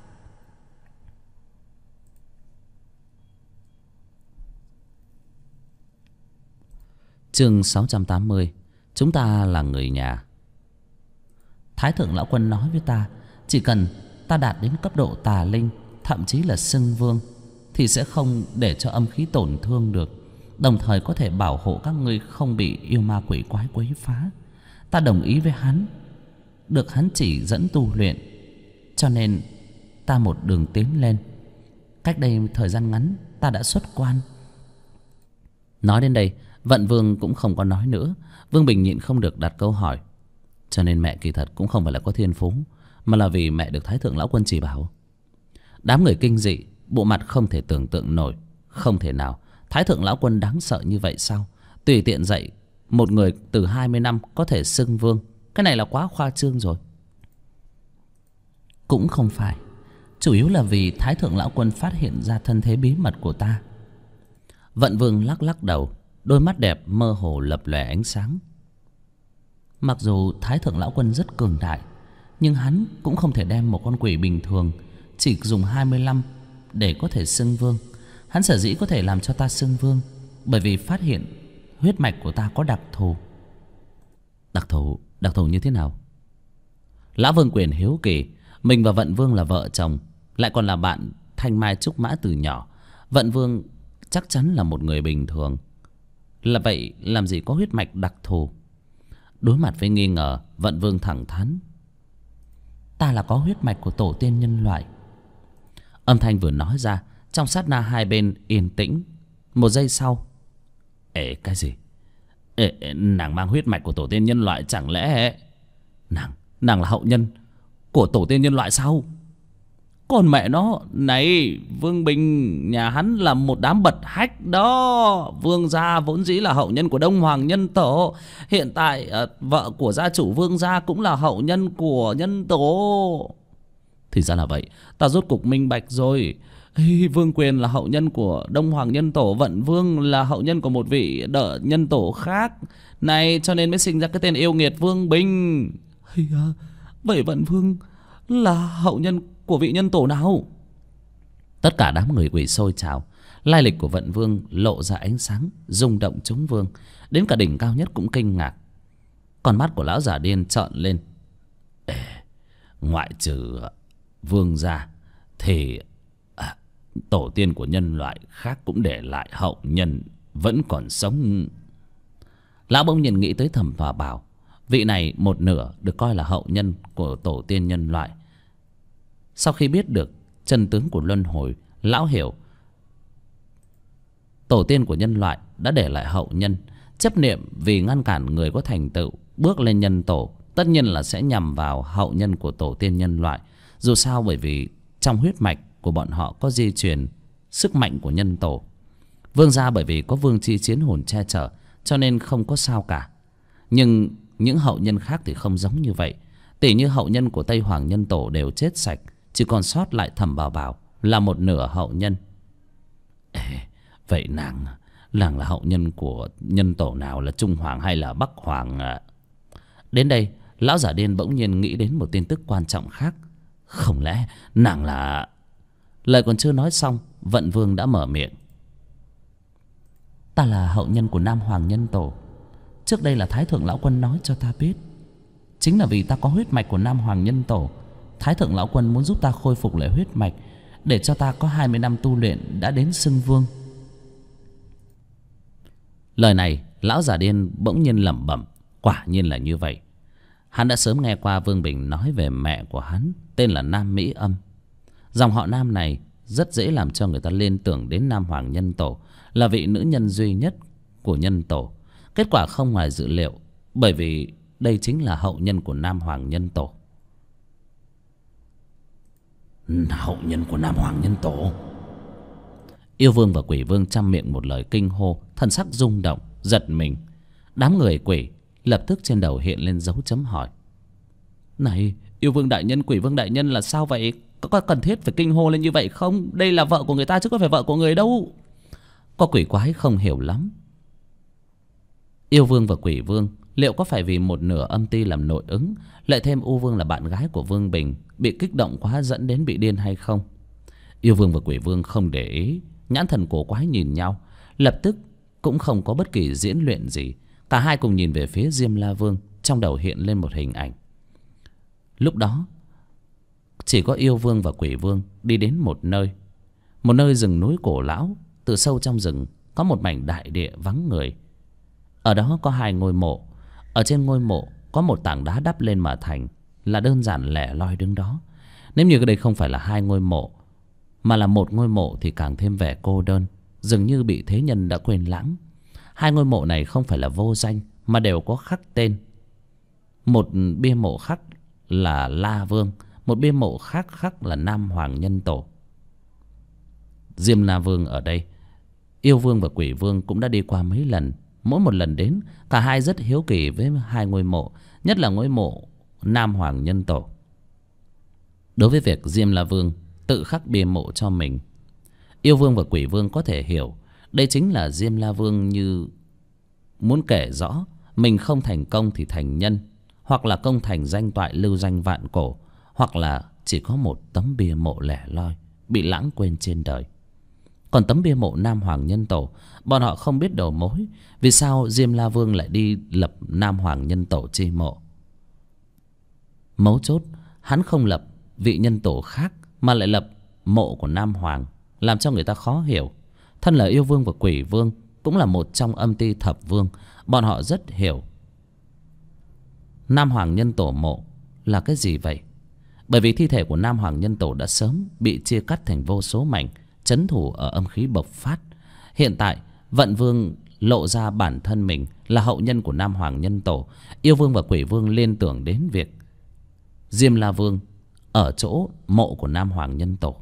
Chương 680. Chúng ta là người nhà. Thái Thượng Lão Quân nói với ta, chỉ cần ta đạt đến cấp độ tà linh, thậm chí là xưng vương, thì sẽ không để cho âm khí tổn thương được, đồng thời có thể bảo hộ các ngươi không bị yêu ma quỷ quái quấy phá. Ta đồng ý với hắn, được hắn chỉ dẫn tu luyện, cho nên ta một đường tiến lên. Cách đây thời gian ngắn ta đã xuất quan. Nói đến đây, Vận Vương cũng không có nói nữa. Vương Bình nhịn không được đặt câu hỏi, cho nên mẹ kỳ thật cũng không phải là có thiên phú, mà là vì mẹ được Thái Thượng Lão Quân chỉ bảo. Đám người kinh dị bộ mặt không thể tưởng tượng nổi. Không thể nào, Thái Thượng Lão Quân đáng sợ như vậy sao? Tùy tiện dạy một người từ 20 năm có thể xưng vương, cái này là quá khoa trương rồi. Cũng không phải, chủ yếu là vì Thái Thượng Lão Quân phát hiện ra thân thế bí mật của ta. Vận Vương lắc lắc đầu, đôi mắt đẹp mơ hồ lập lòe ánh sáng. Mặc dù Thái Thượng Lão Quân rất cường đại, nhưng hắn cũng không thể đem một con quỷ bình thường chỉ dùng 25 để có thể xưng vương. Hắn sở dĩ có thể làm cho ta xưng vương bởi vì phát hiện huyết mạch của ta có đặc thù. Đặc thù như thế nào? Lã Vương Quyền hiếu kỳ. Mình và Vận Vương là vợ chồng, lại còn là bạn thanh mai trúc mã từ nhỏ. Vận Vương chắc chắn là một người bình thường, là vậy làm gì có huyết mạch đặc thù. Đối mặt với nghi ngờ, Vận Vương thẳng thắn: Ta là có huyết mạch của tổ tiên nhân loại. Âm thanh vừa nói ra, trong sát na hai bên yên tĩnh. Một giây sau, cái gì? Nàng mang huyết mạch của tổ tiên nhân loại, chẳng lẽ nàng là hậu nhân của tổ tiên nhân loại sao? Còn mẹ nó, này, Vương Bình nhà hắn là một đám bật hách đó. Vương gia vốn dĩ là hậu nhân của Đông Hoàng Nhân Tổ. Hiện tại vợ của gia chủ Vương gia cũng là hậu nhân của Nhân Tổ. Thì ra là vậy, ta rốt cục minh bạch rồi. Vương Quyền là hậu nhân của Đông Hoàng Nhân Tổ, Vận Vương là hậu nhân của một vị đỡ nhân tổ khác. Này, cho nên mới sinh ra cái tên yêu nghiệt Vương Bình. Vậy Vận Vương là hậu nhân của vị nhân tổ nào? Tất cả đám người quỳ sôi trào. Lai lịch của Vận Vương lộ ra ánh sáng, rung động chúng vương. Đến cả đỉnh cao nhất cũng kinh ngạc. Con mắt của lão già điên trợn lên. Ngoại trừ Vương gia thì tổ tiên của nhân loại khác cũng để lại hậu nhân vẫn còn sống. Lão bỗng nhiên nghĩ tới Thẩm Và Bảo. Vị này một nửa được coi là hậu nhân của tổ tiên nhân loại. Sau khi biết được chân tướng của luân hồi, lão hiểu tổ tiên của nhân loại đã để lại hậu nhân. Chấp niệm vì ngăn cản người có thành tựu bước lên nhân tổ, tất nhiên là sẽ nhằm vào hậu nhân của tổ tiên nhân loại. Dù sao, bởi vì trong huyết mạch của bọn họ có di truyền sức mạnh của nhân tổ. Vương gia bởi vì có vương chi chiến hồn che chở, cho nên không có sao cả. Nhưng những hậu nhân khác thì không giống như vậy. Tỷ như hậu nhân của Tây Hoàng Nhân Tổ đều chết sạch, chỉ còn sót lại Thẩm Bảo Bảo là một nửa hậu nhân. Vậy nàng là hậu nhân của nhân tổ nào, là Trung Hoàng hay là Bắc Hoàng? Đến đây, lão giả điên bỗng nhiên nghĩ đến một tin tức quan trọng khác. Không lẽ nàng là... Lời còn chưa nói xong, Vận Vương đã mở miệng. Ta là hậu nhân của Nam Hoàng Nhân Tổ. Trước đây là Thái Thượng Lão Quân nói cho ta biết. Chính là vì ta có huyết mạch của Nam Hoàng Nhân Tổ, Thái Thượng Lão Quân muốn giúp ta khôi phục lại huyết mạch, để cho ta có 20 năm tu luyện đã đến xưng vương. Lời này lão già điên bỗng nhiên lẩm bẩm. Quả nhiên là như vậy. Hắn đã sớm nghe qua Vương Bình nói về mẹ của hắn, tên là Nam Mỹ Âm. Dòng họ Nam này rất dễ làm cho người ta liên tưởng đến Nam Hoàng Nhân Tổ, là vị nữ nhân duy nhất của nhân tổ. Kết quả không ngoài dự liệu, bởi vì đây chính là hậu nhân của Nam Hoàng Nhân Tổ. Hậu nhân của Nam Hoàng Nhân Tổ? Yêu Vương và Quỷ Vương trăm miệng một lời kinh hô, thân sắc rung động, giật mình. Đám người quỷ lập tức trên đầu hiện lên dấu chấm hỏi. Này, Yêu Vương đại nhân, Quỷ Vương đại nhân, là sao vậy? Có cần thiết phải kinh hô lên như vậy không? Đây là vợ của người ta chứ có phải vợ của người đâu. Có quỷ quái không hiểu lắm. Yêu Vương và Quỷ Vương liệu có phải vì một nửa âm ti làm nội ứng, lại thêm U Vương là bạn gái của Vương Bình, bị kích động quá dẫn đến bị điên hay không? Yêu Vương và Quỷ Vương không để ý, nhãn thần cổ quái nhìn nhau, lập tức cũng không có bất kỳ diễn luyện gì. Cả hai cùng nhìn về phía Diêm La Vương, trong đầu hiện lên một hình ảnh. Lúc đó chỉ có Yêu Vương và Quỷ Vương đi đến một nơi rừng núi cổ lão. Từ sâu trong rừng có một mảnh đại địa vắng người. Ở đó có hai ngôi mộ. Ở trên ngôi mộ có một tảng đá đắp lên mà thành, là đơn giản lẻ loi đứng đó. Nếu như đây không phải là hai ngôi mộ, mà là một ngôi mộ thì càng thêm vẻ cô đơn, dường như bị thế nhân đã quên lãng. Hai ngôi mộ này không phải là vô danh, mà đều có khắc tên. Một bia mộ khắc là La Vương, một bia mộ khác khắc là Nam Hoàng Nhân Tổ. Diêm La Vương ở đây, Yêu Vương và Quỷ Vương cũng đã đi qua mấy lần. Mỗi một lần đến, cả hai rất hiếu kỳ với hai ngôi mộ, nhất là ngôi mộ Nam Hoàng Nhân Tổ. Đối với việc Diêm La Vương tự khắc bia mộ cho mình, Yêu Vương và Quỷ Vương có thể hiểu đây chính là Diêm La Vương như muốn kể rõ mình không thành công thì thành nhân, hoặc là công thành danh toại lưu danh vạn cổ, hoặc là chỉ có một tấm bia mộ lẻ loi bị lãng quên trên đời. Còn tấm bia mộ Nam Hoàng Nhân Tổ, bọn họ không biết đầu mối. Vì sao Diêm La Vương lại đi lập Nam Hoàng Nhân Tổ chi mộ? Mấu chốt, hắn không lập vị nhân tổ khác, mà lại lập mộ của Nam Hoàng, làm cho người ta khó hiểu. Thân là Yêu Vương và Quỷ Vương, cũng là một trong âm ti thập vương, bọn họ rất hiểu Nam Hoàng Nhân Tổ mộ là cái gì vậy. Bởi vì thi thể của Nam Hoàng Nhân Tổ đã sớm bị chia cắt thành vô số mảnh, trấn thủ ở âm khí bộc phát. Hiện tại Vận Vương lộ ra bản thân mình là hậu nhân của Nam Hoàng Nhân Tổ. Yêu Vương và Quỷ Vương liên tưởng đến việc Diêm La Vương ở chỗ mộ của Nam Hoàng Nhân Tổ.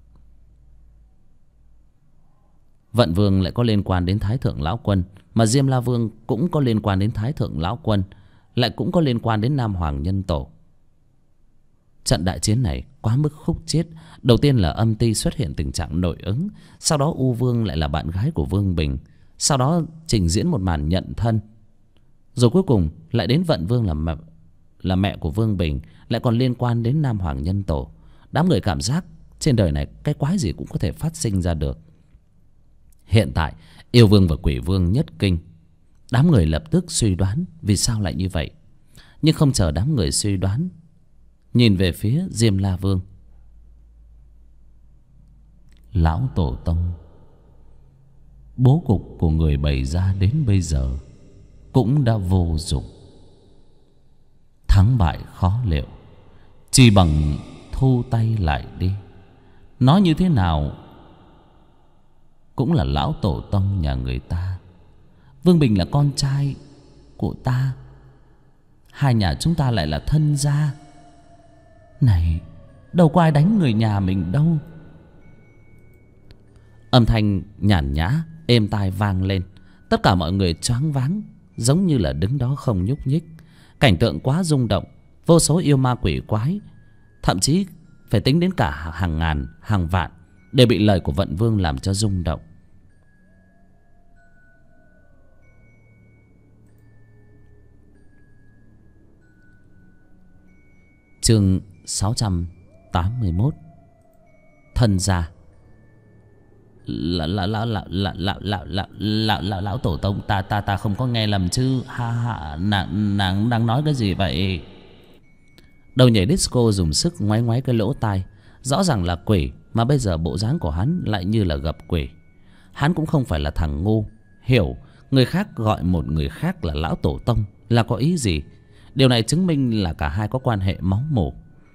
Vận Vương lại có liên quan đến Thái Thượng Lão Quân, mà Diêm La Vương cũng có liên quan đến Thái Thượng Lão Quân, lại cũng có liên quan đến Nam Hoàng Nhân Tổ. Trận đại chiến này quá mức khúc chiết. Đầu tiên là Âm Ti xuất hiện tình trạng nội ứng, sau đó U Vương lại là bạn gái của Vương Bình, sau đó trình diễn một màn nhận thân, rồi cuối cùng lại đến Vận Vương là mẹ của Vương Bình, lại còn liên quan đến Nam Hoàng Nhân Tổ. Đám người cảm giác trên đời này cái quái gì cũng có thể phát sinh ra được. Hiện tại Yêu Vương và Quỷ Vương nhất kinh. Đám người lập tức suy đoán vì sao lại như vậy. Nhưng không chờ đám người suy đoán, nhìn về phía Diêm La Vương. Lão Tổ Tông, bố cục của người bày ra đến bây giờ cũng đã vô dụng. Thắng bại khó liệu, chỉ bằng thu tay lại đi. Nói như thế nào cũng là lão tổ tông nhà người ta. Vương Bình là con trai của ta, hai nhà chúng ta lại là thân gia. Này, đâu có ai đánh người nhà mình đâu. Âm thanh nhàn nhã êm tai vang lên. Tất cả mọi người choáng váng, giống như là đứng đó không nhúc nhích. Cảnh tượng quá rung động. Vô số yêu ma quỷ quái, thậm chí phải tính đến cả hàng ngàn hàng vạn, đều bị lời của Vận Vương làm cho rung động. Chương 681. Thân gia. Lão tổ tông, ta không có nghe lầm chứ? Ha, nàng đang nói cái gì vậy? Đầu nhảy disco dùng sức ngoáy ngoáy cái lỗ tai. Rõ ràng là quỷ, mà bây giờ bộ dáng của hắn lại như là gặp quỷ. Hắn cũng không phải là thằng ngu, hiểu người khác gọi một người khác là lão tổ tông là có ý gì. Điều này chứng minh là cả hai có quan hệ máu mủ.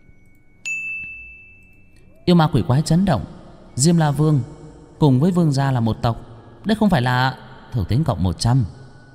Yêu ma quỷ quái chấn động. Diêm La Vương cùng với Vương gia là một tộc. Đây không phải là thử tính cộng 100.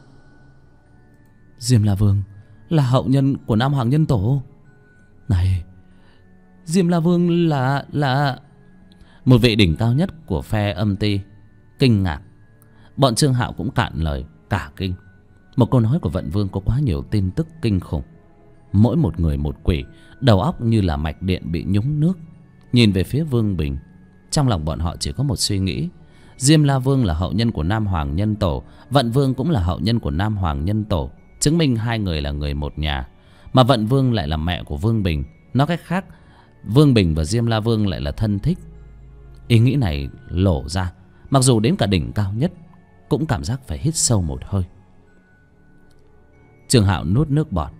Diêm La Vương là hậu nhân của Nam Hoàng Nhân Tổ. Này, Diêm La Vương là một vị đỉnh cao nhất của phe Âm Ti kinh ngạc. Bọn Trương Hạo cũng cạn lời cả kinh. Một câu nói của Vận Vương có quá nhiều tin tức kinh khủng. Mỗi một người một quỷ, đầu óc như là mạch điện bị nhúng nước. Nhìn về phía Vương Bình, trong lòng bọn họ chỉ có một suy nghĩ. Diêm La Vương là hậu nhân của Nam Hoàng Nhân Tổ, Vận Vương cũng là hậu nhân của Nam Hoàng Nhân Tổ, chứng minh hai người là người một nhà. Mà Vận Vương lại là mẹ của Vương Bình. Nói cách khác, Vương Bình và Diêm La Vương lại là thân thích. Ý nghĩ này lộ ra, mặc dù đến cả đỉnh cao nhất cũng cảm giác phải hít sâu một hơi. Trương Hạo nuốt nước bọt.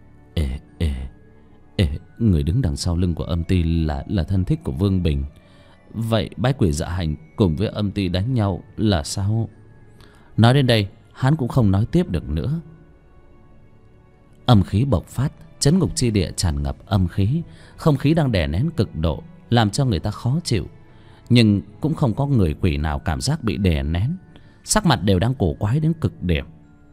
Người đứng đằng sau lưng của Âm Ti là thân thích của Vương Bình. Vậy bái quỷ dạ hành cùng với Âm Ti đánh nhau là sao? Nói đến đây, hắn cũng không nói tiếp được nữa. Âm khí bộc phát, trấn ngục chi địa tràn ngập âm khí. Không khí đang đè nén cực độ, làm cho người ta khó chịu. Nhưng cũng không có người quỷ nào cảm giác bị đè nén. Sắc mặt đều đang cổ quái đến cực điểm.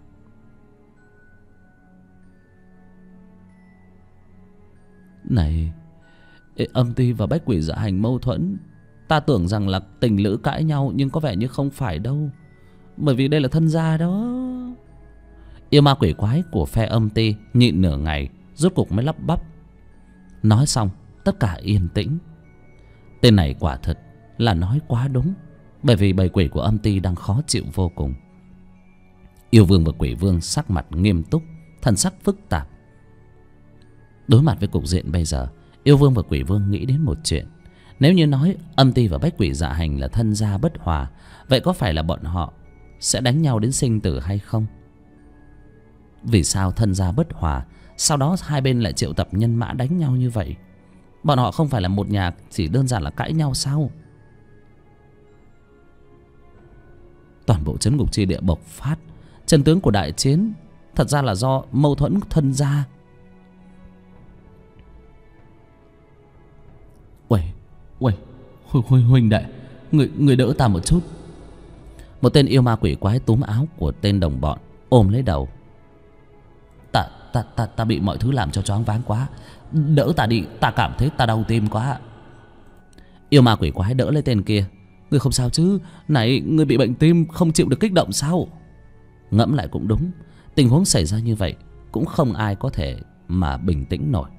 Này, Âm Ti và bách quỷ dạ hành mâu thuẫn. Ta tưởng rằng là tình lữ cãi nhau, nhưng có vẻ như không phải đâu. Bởi vì đây là thân gia đó. Yêu ma quỷ quái của phe Âm Ti nhịn nửa ngày, rốt cục mới lắp bắp. Nói xong tất cả yên tĩnh. Tên này quả thật là nói quá đúng. Bởi vì bầy quỷ của Âm Ti đang khó chịu vô cùng. Yêu Vương và Quỷ Vương sắc mặt nghiêm túc, thần sắc phức tạp. Đối mặt với cục diện bây giờ, Yêu Vương và Quỷ Vương nghĩ đến một chuyện. Nếu như nói Âm Ti và bách quỷ dạ hành là thân gia bất hòa, vậy có phải là bọn họ sẽ đánh nhau đến sinh tử hay không? Vì sao thân gia bất hòa, sau đó hai bên lại triệu tập nhân mã đánh nhau như vậy? Bọn họ không phải là một nhà, chỉ đơn giản là cãi nhau sao? Toàn bộ trấn ngục chi địa bộc phát. Chân tướng của đại chiến thật ra là do mâu thuẫn thân gia. Uầy, uầy, huynh đệ, người đỡ ta một chút. Một tên yêu ma quỷ quái túm áo của tên đồng bọn, ôm lấy đầu. Ta bị mọi thứ làm cho choáng váng quá, đỡ ta đi, ta cảm thấy ta đau tim quá. Yêu ma quỷ quái đỡ lấy tên kia. Ngươi không sao chứ? Này, ngươi bị bệnh tim không chịu được kích động sao? Ngẫm lại cũng đúng, tình huống xảy ra như vậy cũng không ai có thể mà bình tĩnh nổi.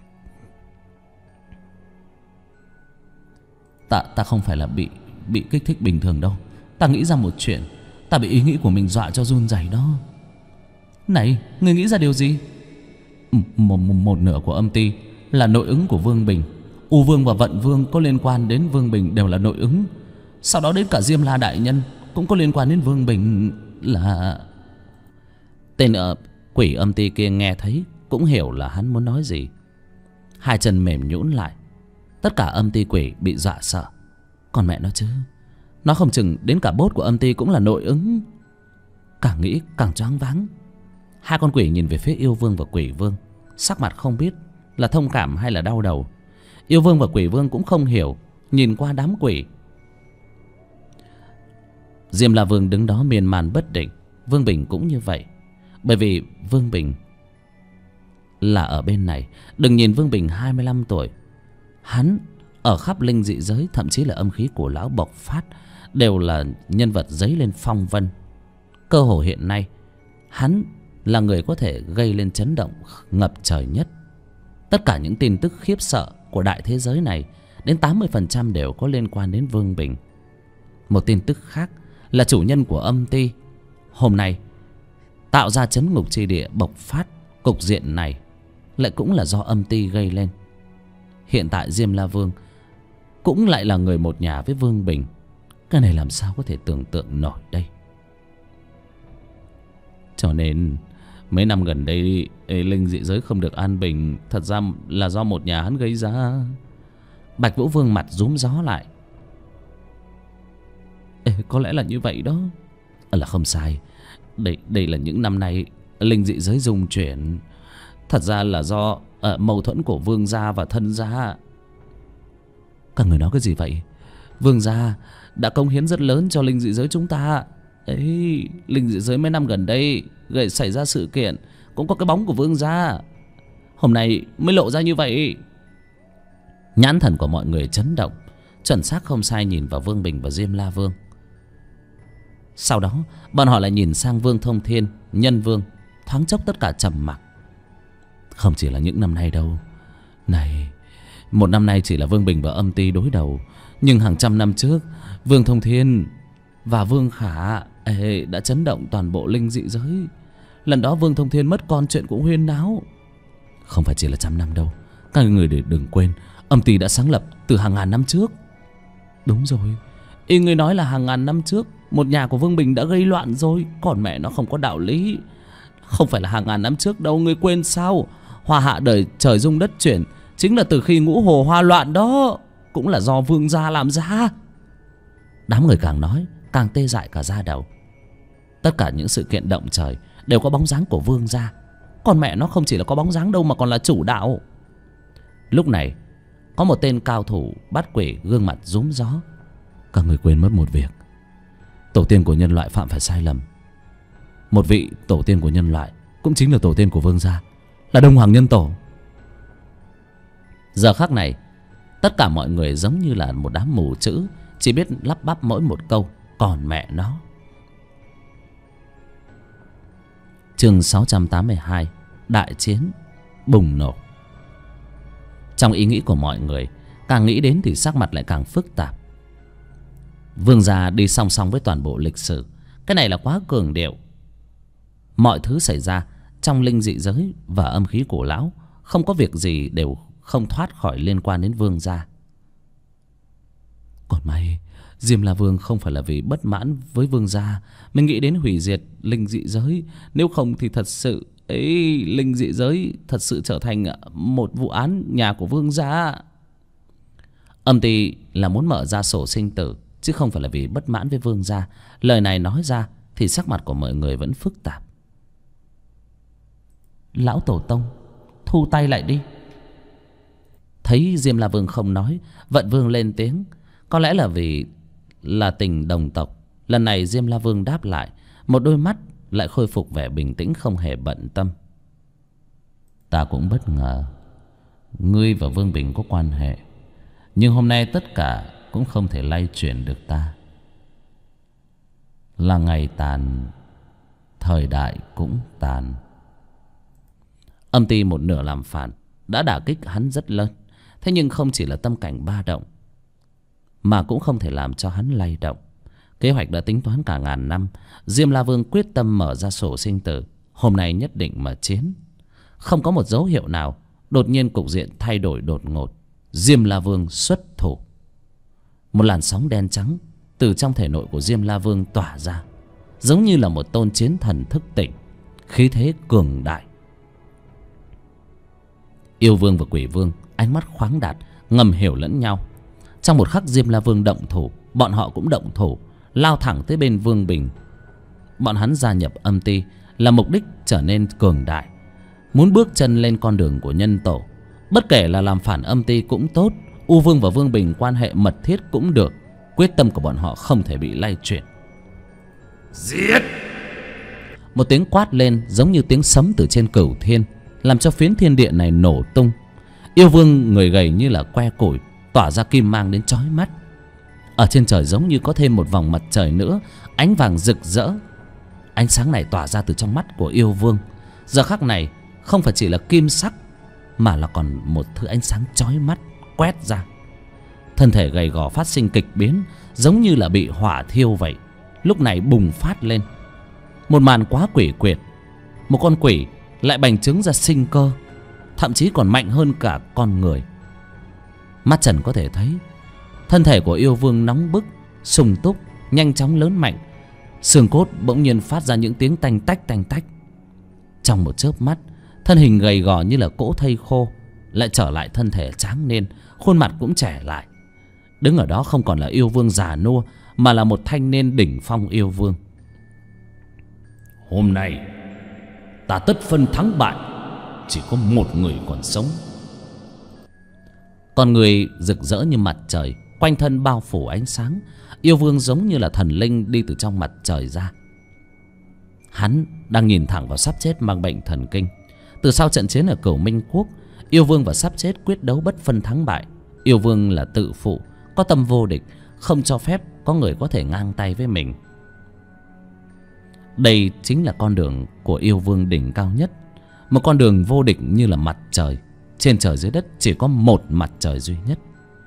Ta không phải là bị kích thích bình thường đâu. Ta nghĩ ra một chuyện. Ta bị ý nghĩ của mình dọa cho run rẩy đó. Này, ngươi nghĩ ra điều gì? Một nửa của âm ty là nội ứng của Vương Bình. U Vương và Vận Vương có liên quan đến Vương Bình đều là nội ứng. Sau đó đến cả Diêm La Đại Nhân cũng có liên quan đến Vương Bình là... Tên quỷ âm ty kia nghe thấy cũng hiểu là hắn muốn nói gì. Hai chân mềm nhũn lại. Tất cả âm ty quỷ bị dọa sợ. Còn mẹ nó chứ, nó không chừng đến cả bốt của âm ty cũng là nội ứng. Càng nghĩ càng choáng váng. Hai con quỷ nhìn về phía yêu vương và quỷ vương, sắc mặt không biết là thông cảm hay là đau đầu. Yêu vương và quỷ vương cũng không hiểu, nhìn qua đám quỷ. Diêm La Vương đứng đó miên man bất định. Vương Bình cũng như vậy. Bởi vì Vương Bình là ở bên này. Đừng nhìn Vương Bình 25 tuổi, hắn ở khắp linh dị giới, thậm chí là âm khí của lão bộc phát, đều là nhân vật dấy lên phong vân. Cơ hồ hiện nay hắn là người có thể gây lên chấn động ngập trời nhất. Tất cả những tin tức khiếp sợ của đại thế giới này, đến 80% đều có liên quan đến Vương Bình. Một tin tức khác là chủ nhân của âm ty hôm nay tạo ra chấn ngục chi địa bộc phát. Cục diện này lại cũng là do âm ty gây lên. Hiện tại Diêm La Vương cũng lại là người một nhà với Vương Bình. Cái này làm sao có thể tưởng tượng nổi đây. Cho nên mấy năm gần đây linh dị giới không được an bình, thật ra là do một nhà hắn gây ra. Bạch Vũ Vương mặt rúm gió lại. Có lẽ là như vậy đó. Là không sai. Đây là những năm nay linh dị giới dung chuyển. Thật ra là do mâu thuẫn của Vương gia và thân gia. Các người nói cái gì vậy? Vương gia đã cống hiến rất lớn cho linh dị giới chúng ta. Linh dị giới mấy năm gần đây xảy ra sự kiện cũng có cái bóng của Vương gia. Hôm nay mới lộ ra như vậy. Nhãn thần của mọi người chấn động, chuẩn xác không sai nhìn vào Vương Bình và Diêm La Vương. Sau đó bọn họ lại nhìn sang Vương Thông Thiên, Nhân Vương. Thoáng chốc tất cả trầm mặc. Không chỉ là những năm nay đâu. Này, một năm nay chỉ là Vương Bình và âm ty đối đầu, nhưng hàng trăm năm trước Vương Thông Thiên và Vương Khả đã chấn động toàn bộ linh dị giới. Lần đó Vương Thông Thiên mất con, chuyện cũng huyên náo. Không phải chỉ là trăm năm đâu. Các người đừng quên, âm ty đã sáng lập từ hàng ngàn năm trước. Đúng rồi, ý người nói là hàng ngàn năm trước một nhà của Vương Bình đã gây loạn rồi. Còn mẹ nó không có đạo lý. Không phải là hàng ngàn năm trước đâu, ngươi quên sao? Hoa hạ đời trời rung đất chuyển chính là từ khi ngũ hồ hoa loạn đó, cũng là do Vương gia làm ra. Đám người càng nói càng tê dại cả da đầu. Tất cả những sự kiện động trời đều có bóng dáng của Vương gia. Còn mẹ nó không chỉ là có bóng dáng đâu mà còn là chủ đạo. Lúc này có một tên cao thủ bắt quỷ gương mặt rúm gió. Các người quên mất một việc. Tổ tiên của nhân loại phạm phải sai lầm. Một vị tổ tiên của nhân loại cũng chính là tổ tiên của Vương gia, là Đông Hoàng Nhân Tổ. Giờ khắc này tất cả mọi người giống như là một đám mù chữ, chỉ biết lắp bắp mỗi một câu: còn mẹ nó. Chương 682: Đại chiến bùng nổ. Trong ý nghĩ của mọi người, càng nghĩ đến thì sắc mặt lại càng phức tạp. Vương gia đi song song với toàn bộ lịch sử, cái này là quá cường điệu. Mọi thứ xảy ra trong linh dị giới và âm khí cổ lão, không có việc gì đều không thoát khỏi liên quan đến Vương gia. Còn may Diêm La Vương không phải là vì bất mãn với Vương gia mình nghĩ đến hủy diệt linh dị giới. Nếu không thì thật sự linh dị giới thật sự trở thành một vụ án nhà của Vương gia. Âm ty là muốn mở ra sổ sinh tử, chứ không phải là vì bất mãn với Vương gia. Lời này nói ra thì sắc mặt của mọi người vẫn phức tạp. Lão tổ tông, thu tay lại đi. Thấy Diêm La Vương không nói, Vận Vương lên tiếng. Có lẽ là vì là tình đồng tộc, lần này Diêm La Vương đáp lại, một đôi mắt lại khôi phục vẻ bình tĩnh, không hề bận tâm. Ta cũng bất ngờ ngươi và Vương Bình có quan hệ, nhưng hôm nay tất cả cũng không thể lay chuyển được ta. Là ngày tàn, thời đại cũng tàn. Âm ty một nửa làm phản đã đả kích hắn rất lớn. Thế nhưng không chỉ là tâm cảnh ba động, mà cũng không thể làm cho hắn lay động. Kế hoạch đã tính toán cả ngàn năm. Diêm La Vương quyết tâm mở ra sổ sinh tử, hôm nay nhất định mà chiến. Không có một dấu hiệu nào, đột nhiên cục diện thay đổi đột ngột. Diêm La Vương xuất thủ. Một làn sóng đen trắng từ trong thể nội của Diêm La Vương tỏa ra, giống như là một tôn chiến thần thức tỉnh, khí thế cường đại. Yêu Vương và Quỷ Vương ánh mắt khoáng đạt, ngầm hiểu lẫn nhau. Trong một khắc Diêm La Vương động thủ, bọn họ cũng động thủ, lao thẳng tới bên Vương Bình. Bọn hắn gia nhập âm ty là mục đích trở nên cường đại, muốn bước chân lên con đường của nhân tổ. Bất kể là làm phản âm ty cũng tốt, U Vương và Vương Bình quan hệ mật thiết cũng được. Quyết tâm của bọn họ không thể bị lay chuyển. Giết! Một tiếng quát lên giống như tiếng sấm từ trên cửu thiên, làm cho phiến thiên địa này nổ tung. Yêu Vương người gầy như là que củi, tỏa ra kim mang đến chói mắt. Ở trên trời giống như có thêm một vòng mặt trời nữa, ánh vàng rực rỡ. Ánh sáng này tỏa ra từ trong mắt của Yêu Vương. Giờ khắc này không phải chỉ là kim sắc, mà là còn một thứ ánh sáng chói mắt quét ra. Thân thể gầy gò phát sinh kịch biến, giống như là bị hỏa thiêu vậy. Lúc này bùng phát lên một màn quá quỷ quyệt. Một con quỷ lại bành trướng ra sinh cơ, thậm chí còn mạnh hơn cả con người. Mắt trần có thể thấy thân thể của Yêu Vương nóng bức, sùng túc, nhanh chóng lớn mạnh. Xương cốt bỗng nhiên phát ra những tiếng tanh tách tanh tách. Trong một chớp mắt, thân hình gầy gò như là cỗ thây khô lại trở lại thân thể tráng niên, khuôn mặt cũng trẻ lại. Đứng ở đó không còn là Yêu Vương già nua, mà là một thanh niên đỉnh phong Yêu Vương. Hôm nay ta tất phân thắng bại, chỉ có một người còn sống. Con người rực rỡ như mặt trời, quanh thân bao phủ ánh sáng. Yêu Vương giống như là thần linh đi từ trong mặt trời ra. Hắn đang nhìn thẳng vào sắp chết mang bệnh thần kinh. Từ sau trận chiến ở Cửu Minh Quốc, Yêu Vương và sắp chết quyết đấu bất phân thắng bại. Yêu Vương là tự phụ, có tâm vô địch, không cho phép có người có thể ngang tay với mình. Đây chính là con đường của Yêu Vương đỉnh cao nhất, một con đường vô địch như là mặt trời. Trên trời dưới đất chỉ có một mặt trời duy nhất.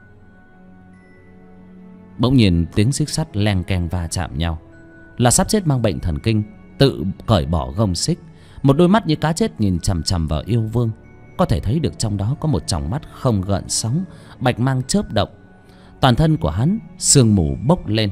Bỗng nhiên tiếng xích sắt leng keng va chạm nhau. Là sắp chết mang bệnh thần kinh tự cởi bỏ gông xích. Một đôi mắt như cá chết nhìn chằm chằm vào Yêu Vương. Có thể thấy được trong đó có một tròng mắt không gợn sóng, bạch mang chớp động. Toàn thân của hắn sương mù bốc lên.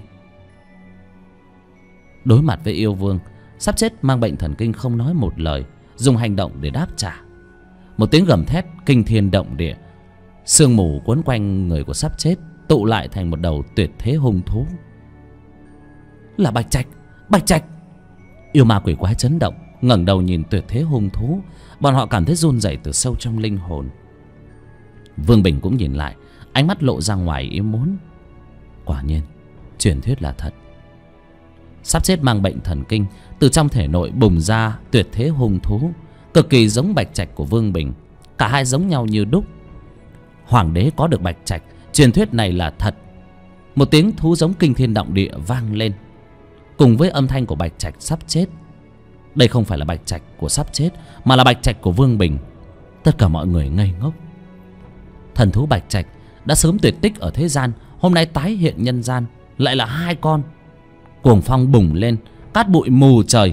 Đối mặt với Yêu Vương, sắp chết mang bệnh thần kinh không nói một lời, dùng hành động để đáp trả. Một tiếng gầm thét kinh thiên động địa. Sương mù quấn quanh người của sắp chết, tụ lại thành một đầu tuyệt thế hung thú. Là Bạch Trạch! Bạch Trạch! Yêu ma quỷ quái chấn động, ngẩng đầu nhìn tuyệt thế hung thú. Bọn họ cảm thấy run rẩy từ sâu trong linh hồn. Vương Bình cũng nhìn lại, ánh mắt lộ ra ngoài ý muốn. Quả nhiên truyền thuyết là thật. Sắp chết mang bệnh thần kinh, từ trong thể nội bùng ra tuyệt thế hung thú, cực kỳ giống Bạch Trạch của Vương Bình. Cả hai giống nhau như đúc. Hoàng đế có được Bạch Trạch, truyền thuyết này là thật. Một tiếng thú giống kinh thiên động địa vang lên, cùng với âm thanh của Bạch Trạch sắp chết. Đây không phải là Bạch Trạch của sắp chết, mà là Bạch Trạch của Vương Bình. Tất cả mọi người ngây ngốc. Thần thú Bạch Trạch đã sớm tuyệt tích ở thế gian, hôm nay tái hiện nhân gian, lại là hai con. Cuồng phong bùng lên, cát bụi mù trời.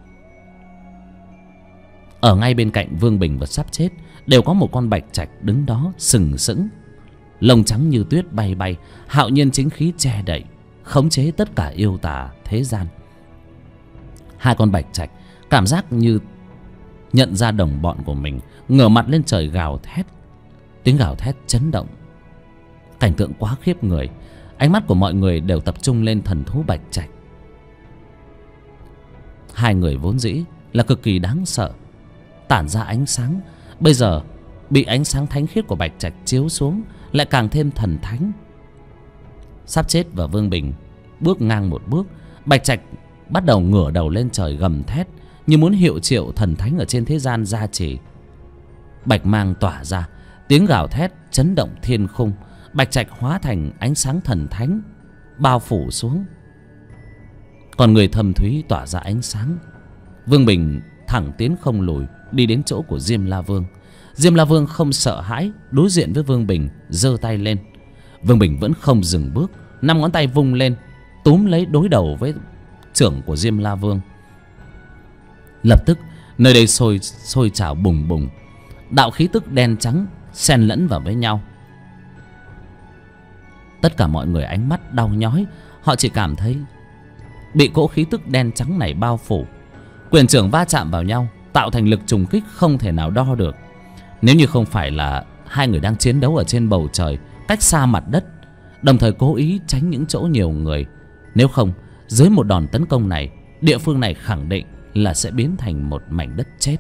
Ở ngay bên cạnh Vương Bình và sắp chết đều có một con Bạch Trạch đứng đó sừng sững, lông trắng như tuyết bay bay, hạo nhiên chính khí che đậy, khống chế tất cả yêu tà thế gian. Hai con Bạch Trạch cảm giác như nhận ra đồng bọn của mình, ngửa mặt lên trời gào thét. Tiếng gào thét chấn động. Cảnh tượng quá khiếp người. Ánh mắt của mọi người đều tập trung lên thần thú Bạch Trạch. Hai người vốn dĩ là cực kỳ đáng sợ, tản ra ánh sáng, bây giờ bị ánh sáng thánh khiết của bạch trạch chiếu xuống lại càng thêm thần thánh. Sắp chết và Vương Bình bước ngang một bước, bạch trạch bắt đầu ngửa đầu lên trời gầm thét như muốn hiệu triệu thần thánh ở trên thế gian gia trì. Bạch mang tỏa ra, tiếng gào thét chấn động thiên khung. Bạch trạch hóa thành ánh sáng thần thánh bao phủ xuống. Còn người thâm thúy tỏa ra ánh sáng. Vương Bình thẳng tiến không lùi đi đến chỗ của Diêm La Vương. Diêm La Vương không sợ hãi, đối diện với Vương Bình giơ tay lên. Vương Bình vẫn không dừng bước, 5 ngón tay vung lên túm lấy đối đầu với chưởng của Diêm La Vương. Lập tức nơi đây sôi trào bùng bùng, đạo khí tức đen trắng xen lẫn vào với nhau. Tất cả mọi người ánh mắt đau nhói, họ chỉ cảm thấy bị cỗ khí tức đen trắng này bao phủ. Quyền trưởng va chạm vào nhau tạo thành lực trùng kích không thể nào đo được. Nếu như không phải là hai người đang chiến đấu ở trên bầu trời cách xa mặt đất, đồng thời cố ý tránh những chỗ nhiều người, nếu không dưới một đòn tấn công này, địa phương này khẳng định là sẽ biến thành một mảnh đất chết.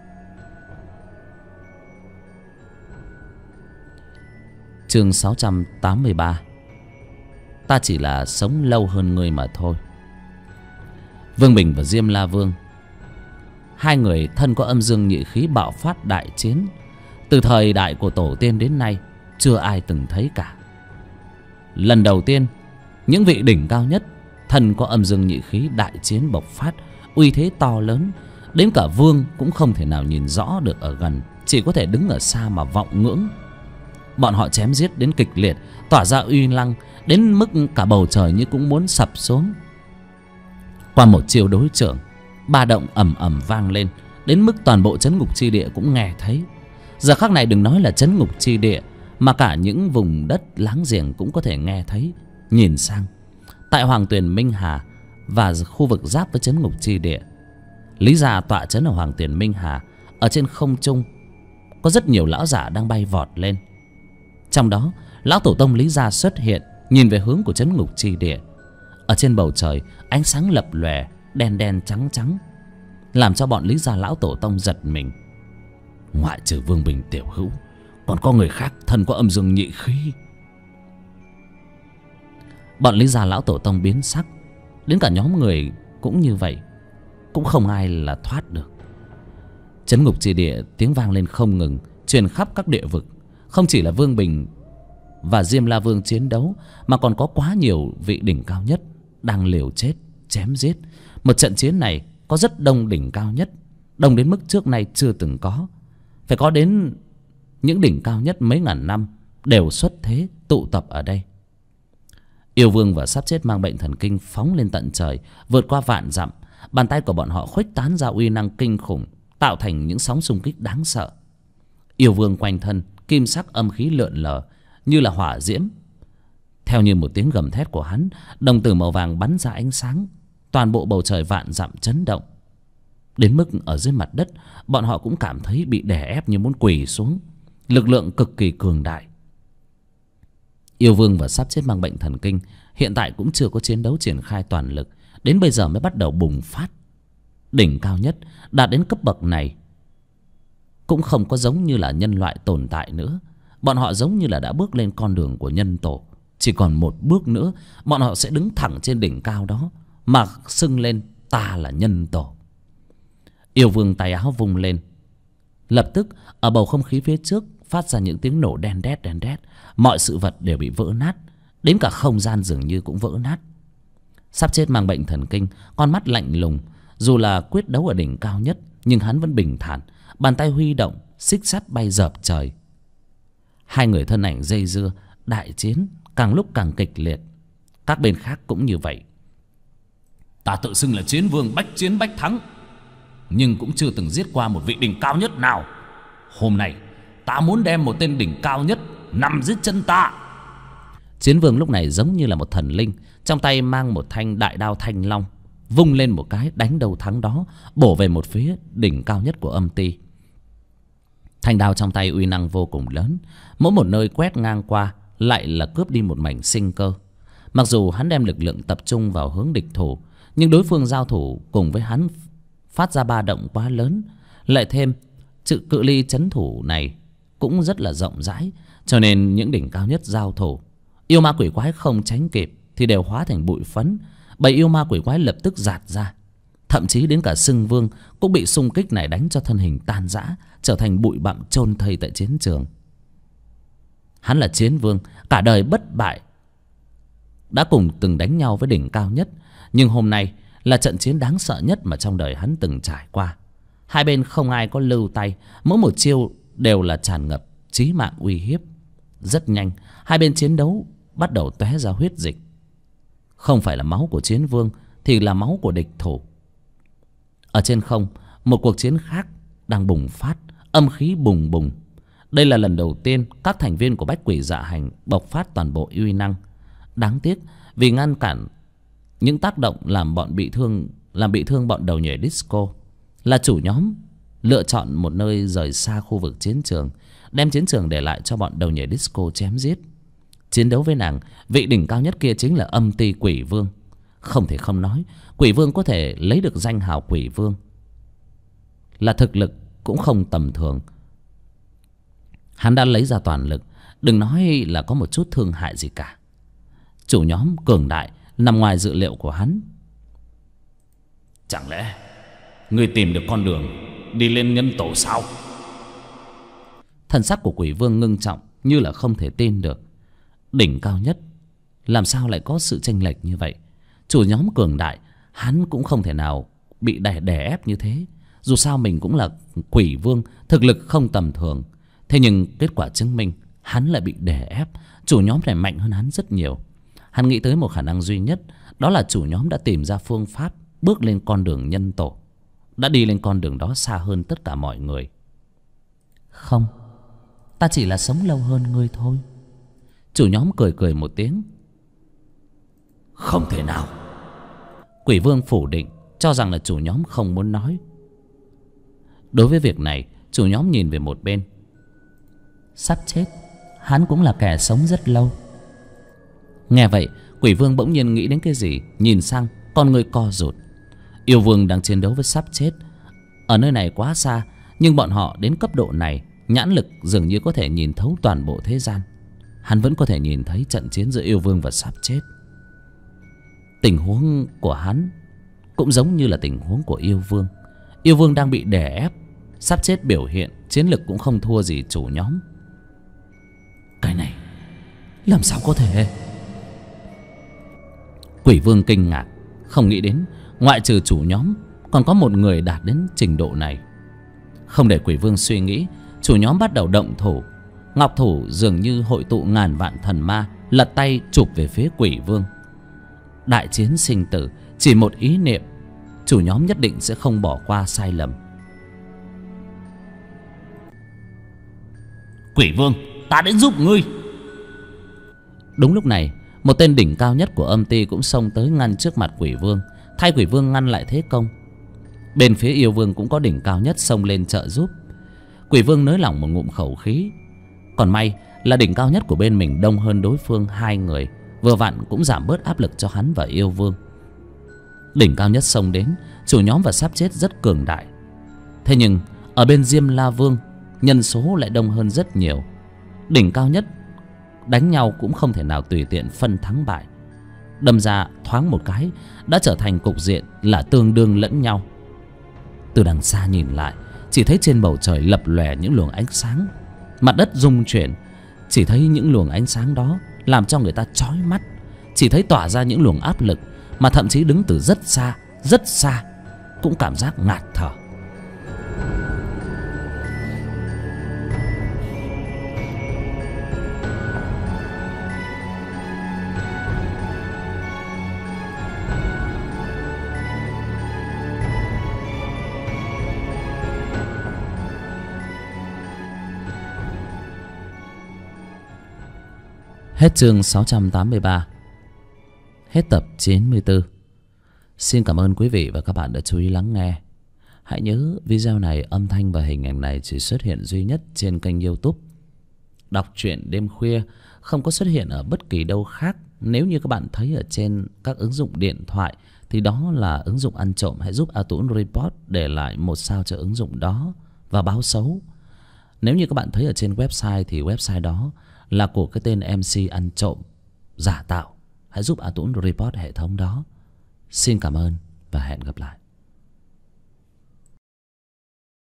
Chương 683. Ta chỉ là sống lâu hơn ngươi mà thôi. Vương Bình và Diêm La Vương, hai người thân có âm dương nhị khí bạo phát đại chiến, từ thời đại của tổ tiên đến nay chưa ai từng thấy cả. Lần đầu tiên những vị đỉnh cao nhất thân có âm dương nhị khí đại chiến bộc phát, uy thế to lớn đến cả vương cũng không thể nào nhìn rõ được ở gần, chỉ có thể đứng ở xa mà vọng ngưỡng. Bọn họ chém giết đến kịch liệt, tỏa ra uy năng đến mức cả bầu trời như cũng muốn sập xuống. Qua một chiêu đối chưởng, ba động ầm ầm vang lên đến mức toàn bộ trấn ngục chi địa cũng nghe thấy. Giờ khắc này đừng nói là trấn ngục chi địa, mà cả những vùng đất láng giềng cũng có thể nghe thấy. Nhìn sang tại Hoàng Tuyền Minh Hà và khu vực giáp với trấn ngục chi địa, Lý gia tọa trấn ở Hoàng Tuyền Minh Hà, ở trên không trung có rất nhiều lão giả đang bay vọt lên. Trong đó lão tổ tông Lý gia xuất hiện, nhìn về hướng của trấn ngục chi địa. Ở trên bầu trời ánh sáng lập lòe, đen đen trắng trắng, làm cho bọn Lý gia lão tổ tông giật mình. Ngoại trừ Vương Bình tiểu hữu, còn có người khác thân có âm dương nhị khí. Bọn Lý gia lão tổ tông biến sắc, đến cả nhóm người cũng như vậy, cũng không ai là thoát được. Trấn ngục chi địa tiếng vang lên không ngừng, truyền khắp các địa vực. Không chỉ là Vương Bình và Diêm La Vương chiến đấu, mà còn có quá nhiều vị đỉnh cao nhất đang liều chết chém giết. Một trận chiến này có rất đông đỉnh cao nhất, đông đến mức trước nay chưa từng có. Phải có đến những đỉnh cao nhất mấy ngàn năm đều xuất thế tụ tập ở đây. Yêu Vương và Sắp Chết mang bệnh thần kinh phóng lên tận trời, vượt qua vạn dặm. Bàn tay của bọn họ khuếch tán ra uy năng kinh khủng, tạo thành những sóng xung kích đáng sợ. Yêu Vương quanh thân kim sắc âm khí lượn lờ như là hỏa diễm. Theo như một tiếng gầm thét của hắn, đồng tử màu vàng bắn ra ánh sáng, toàn bộ bầu trời vạn dặm chấn động. Đến mức ở dưới mặt đất bọn họ cũng cảm thấy bị đè ép như muốn quỳ xuống. Lực lượng cực kỳ cường đại. Yêu Vương và Sắp Chết mang bệnh thần kinh hiện tại cũng chưa có chiến đấu triển khai toàn lực, đến bây giờ mới bắt đầu bùng phát. Đỉnh cao nhất đạt đến cấp bậc này cũng không có giống như là nhân loại tồn tại nữa. Bọn họ giống như là đã bước lên con đường của nhân tổ. Chỉ còn một bước nữa bọn họ sẽ đứng thẳng trên đỉnh cao đó mà xưng lên ta là nhân tổ. Yêu Vương tay áo vung lên, lập tức ở bầu không khí phía trước phát ra những tiếng nổ đen đét đen đét. Mọi sự vật đều bị vỡ nát, đến cả không gian dường như cũng vỡ nát. Sắp Chết mang bệnh thần kinh, con mắt lạnh lùng. Dù là quyết đấu ở đỉnh cao nhất nhưng hắn vẫn bình thản, bàn tay huy động, xích sắt bay dợp trời. Hai người thân ảnh dây dưa, đại chiến càng lúc càng kịch liệt. Các bên khác cũng như vậy. Ta tự xưng là chiến vương bách chiến bách thắng, nhưng cũng chưa từng giết qua một vị đỉnh cao nhất nào. Hôm nay ta muốn đem một tên đỉnh cao nhất nằm dưới chân ta. Chiến vương lúc này giống như là một thần linh, trong tay mang một thanh đại đao thanh long, vung lên một cái đánh đầu thắng đó, bổ về một phía đỉnh cao nhất của âm ty. Thanh đao trong tay uy năng vô cùng lớn, mỗi một nơi quét ngang qua lại là cướp đi một mảnh sinh cơ. Mặc dù hắn đem lực lượng tập trung vào hướng địch thủ, nhưng đối phương giao thủ cùng với hắn phát ra ba động quá lớn, lại thêm sự cự ly trấn thủ này cũng rất là rộng rãi, cho nên những đỉnh cao nhất giao thủ, yêu ma quỷ quái không tránh kịp thì đều hóa thành bụi phấn. Bầy yêu ma quỷ quái lập tức giạt ra, thậm chí đến cả Sưng Vương cũng bị xung kích này đánh cho thân hình tan rã, trở thành bụi bặm chôn thây tại chiến trường. Hắn là chiến vương, cả đời bất bại, đã cùng từng đánh nhau với đỉnh cao nhất, nhưng hôm nay là trận chiến đáng sợ nhất mà trong đời hắn từng trải qua. Hai bên không ai có lưu tay, mỗi một chiêu đều là tràn ngập chí mạng uy hiếp. Rất nhanh, hai bên chiến đấu bắt đầu tóe ra huyết dịch. Không phải là máu của chiến vương thì là máu của địch thủ. Ở trên không, một cuộc chiến khác đang bùng phát, âm khí bùng bùng. Đây là lần đầu tiên các thành viên của Bách Quỷ Dạ Hành bộc phát toàn bộ uy năng. Đáng tiếc vì ngăn cản những tác động làm bị thương bọn đầu nhảy disco, là chủ nhóm lựa chọn một nơi rời xa khu vực chiến trường, đem chiến trường để lại cho bọn đầu nhảy disco chém giết. Chiến đấu với nàng, vị đỉnh cao nhất kia chính là âm ty Quỷ Vương. Không thể không nói, Quỷ Vương có thể lấy được danh hào Quỷ Vương là thực lực cũng không tầm thường. Hắn đã lấy ra toàn lực, đừng nói là có một chút thương hại gì cả. Chủ nhóm cường đại nằm ngoài dự liệu của hắn. Chẳng lẽ ngươi tìm được con đường đi lên nhân tổ sao? Thần sắc của Quỷ Vương ngưng trọng, như là không thể tin được. Đỉnh cao nhất làm sao lại có sự chênh lệch như vậy? Chủ nhóm cường đại, hắn cũng không thể nào bị đè ép như thế. Dù sao mình cũng là Quỷ Vương, thực lực không tầm thường. Thế nhưng kết quả chứng minh hắn lại bị đè ép. Chủ nhóm này mạnh hơn hắn rất nhiều. Hắn nghĩ tới một khả năng duy nhất, đó là chủ nhóm đã tìm ra phương pháp bước lên con đường nhân tổ, đã đi lên con đường đó xa hơn tất cả mọi người. Không, ta chỉ là sống lâu hơn ngươi thôi. Chủ nhóm cười cười một tiếng. Không thể nào. Quỷ Vương phủ định, cho rằng là chủ nhóm không muốn nói. Đối với việc này, chủ nhóm nhìn về một bên. Sắp chết, hắn cũng là kẻ sống rất lâu. Nghe vậy, Quỷ Vương bỗng nhiên nghĩ đến cái gì, nhìn sang, con người co rụt. Yêu Vương đang chiến đấu với sắp chết. Ở nơi này quá xa, nhưng bọn họ đến cấp độ này, nhãn lực dường như có thể nhìn thấu toàn bộ thế gian. Hắn vẫn có thể nhìn thấy trận chiến giữa Yêu Vương và sắp chết. Tình huống của hắn cũng giống như là tình huống của Yêu Vương. Yêu Vương đang bị đè ép, sắp chết biểu hiện chiến lực cũng không thua gì chủ nhóm. Cái này làm sao có thể? Quỷ Vương kinh ngạc, không nghĩ đến ngoại trừ chủ nhóm còn có một người đạt đến trình độ này. Không để Quỷ Vương suy nghĩ, chủ nhóm bắt đầu động thủ. Ngọc thủ dường như hội tụ ngàn vạn thần ma, lật tay chụp về phía Quỷ Vương. Đại chiến sinh tử, chỉ một ý niệm, chủ nhóm nhất định sẽ không bỏ qua sai lầm. Quỷ Vương, ta đến giúp ngươi. Đúng lúc này, một tên đỉnh cao nhất của âm ty cũng xông tới ngăn trước mặt Quỷ Vương, thay Quỷ Vương ngăn lại thế công. Bên phía Yêu Vương cũng có đỉnh cao nhất xông lên trợ giúp. Quỷ Vương nới lỏng một ngụm khẩu khí. Còn may là đỉnh cao nhất của bên mình đông hơn đối phương 2 người, vừa vặn cũng giảm bớt áp lực cho hắn và Yêu Vương. Đỉnh cao nhất xông đến, chủ nhóm và sắp chết rất cường đại. Thế nhưng ở bên Diêm La Vương, nhân số lại đông hơn rất nhiều. Đỉnh cao nhất đánh nhau cũng không thể nào tùy tiện phân thắng bại. Đâm ra thoáng một cái đã trở thành cục diện là tương đương lẫn nhau. Từ đằng xa nhìn lại, chỉ thấy trên bầu trời lập lòe những luồng ánh sáng, mặt đất rung chuyển. Chỉ thấy những luồng ánh sáng đó làm cho người ta chói mắt, chỉ thấy tỏa ra những luồng áp lực mà thậm chí đứng từ rất xa cũng cảm giác ngạt thở. Hết chương 683. Hết tập 94. Xin cảm ơn quý vị và các bạn đã chú ý lắng nghe. Hãy nhớ video này, âm thanh và hình ảnh này chỉ xuất hiện duy nhất trên kênh YouTube Đọc truyện đêm khuya, không có xuất hiện ở bất kỳ đâu khác. Nếu như các bạn thấy ở trên các ứng dụng điện thoại thì đó là ứng dụng ăn trộm. Hãy giúp A Tuấn Report để lại 1 sao cho ứng dụng đó và báo xấu. Nếu như các bạn thấy ở trên website thì website đó là của cái tên MC ăn trộm giả tạo. Hãy giúp A Tũng report hệ thống đó. Xin cảm ơn và hẹn gặp lại.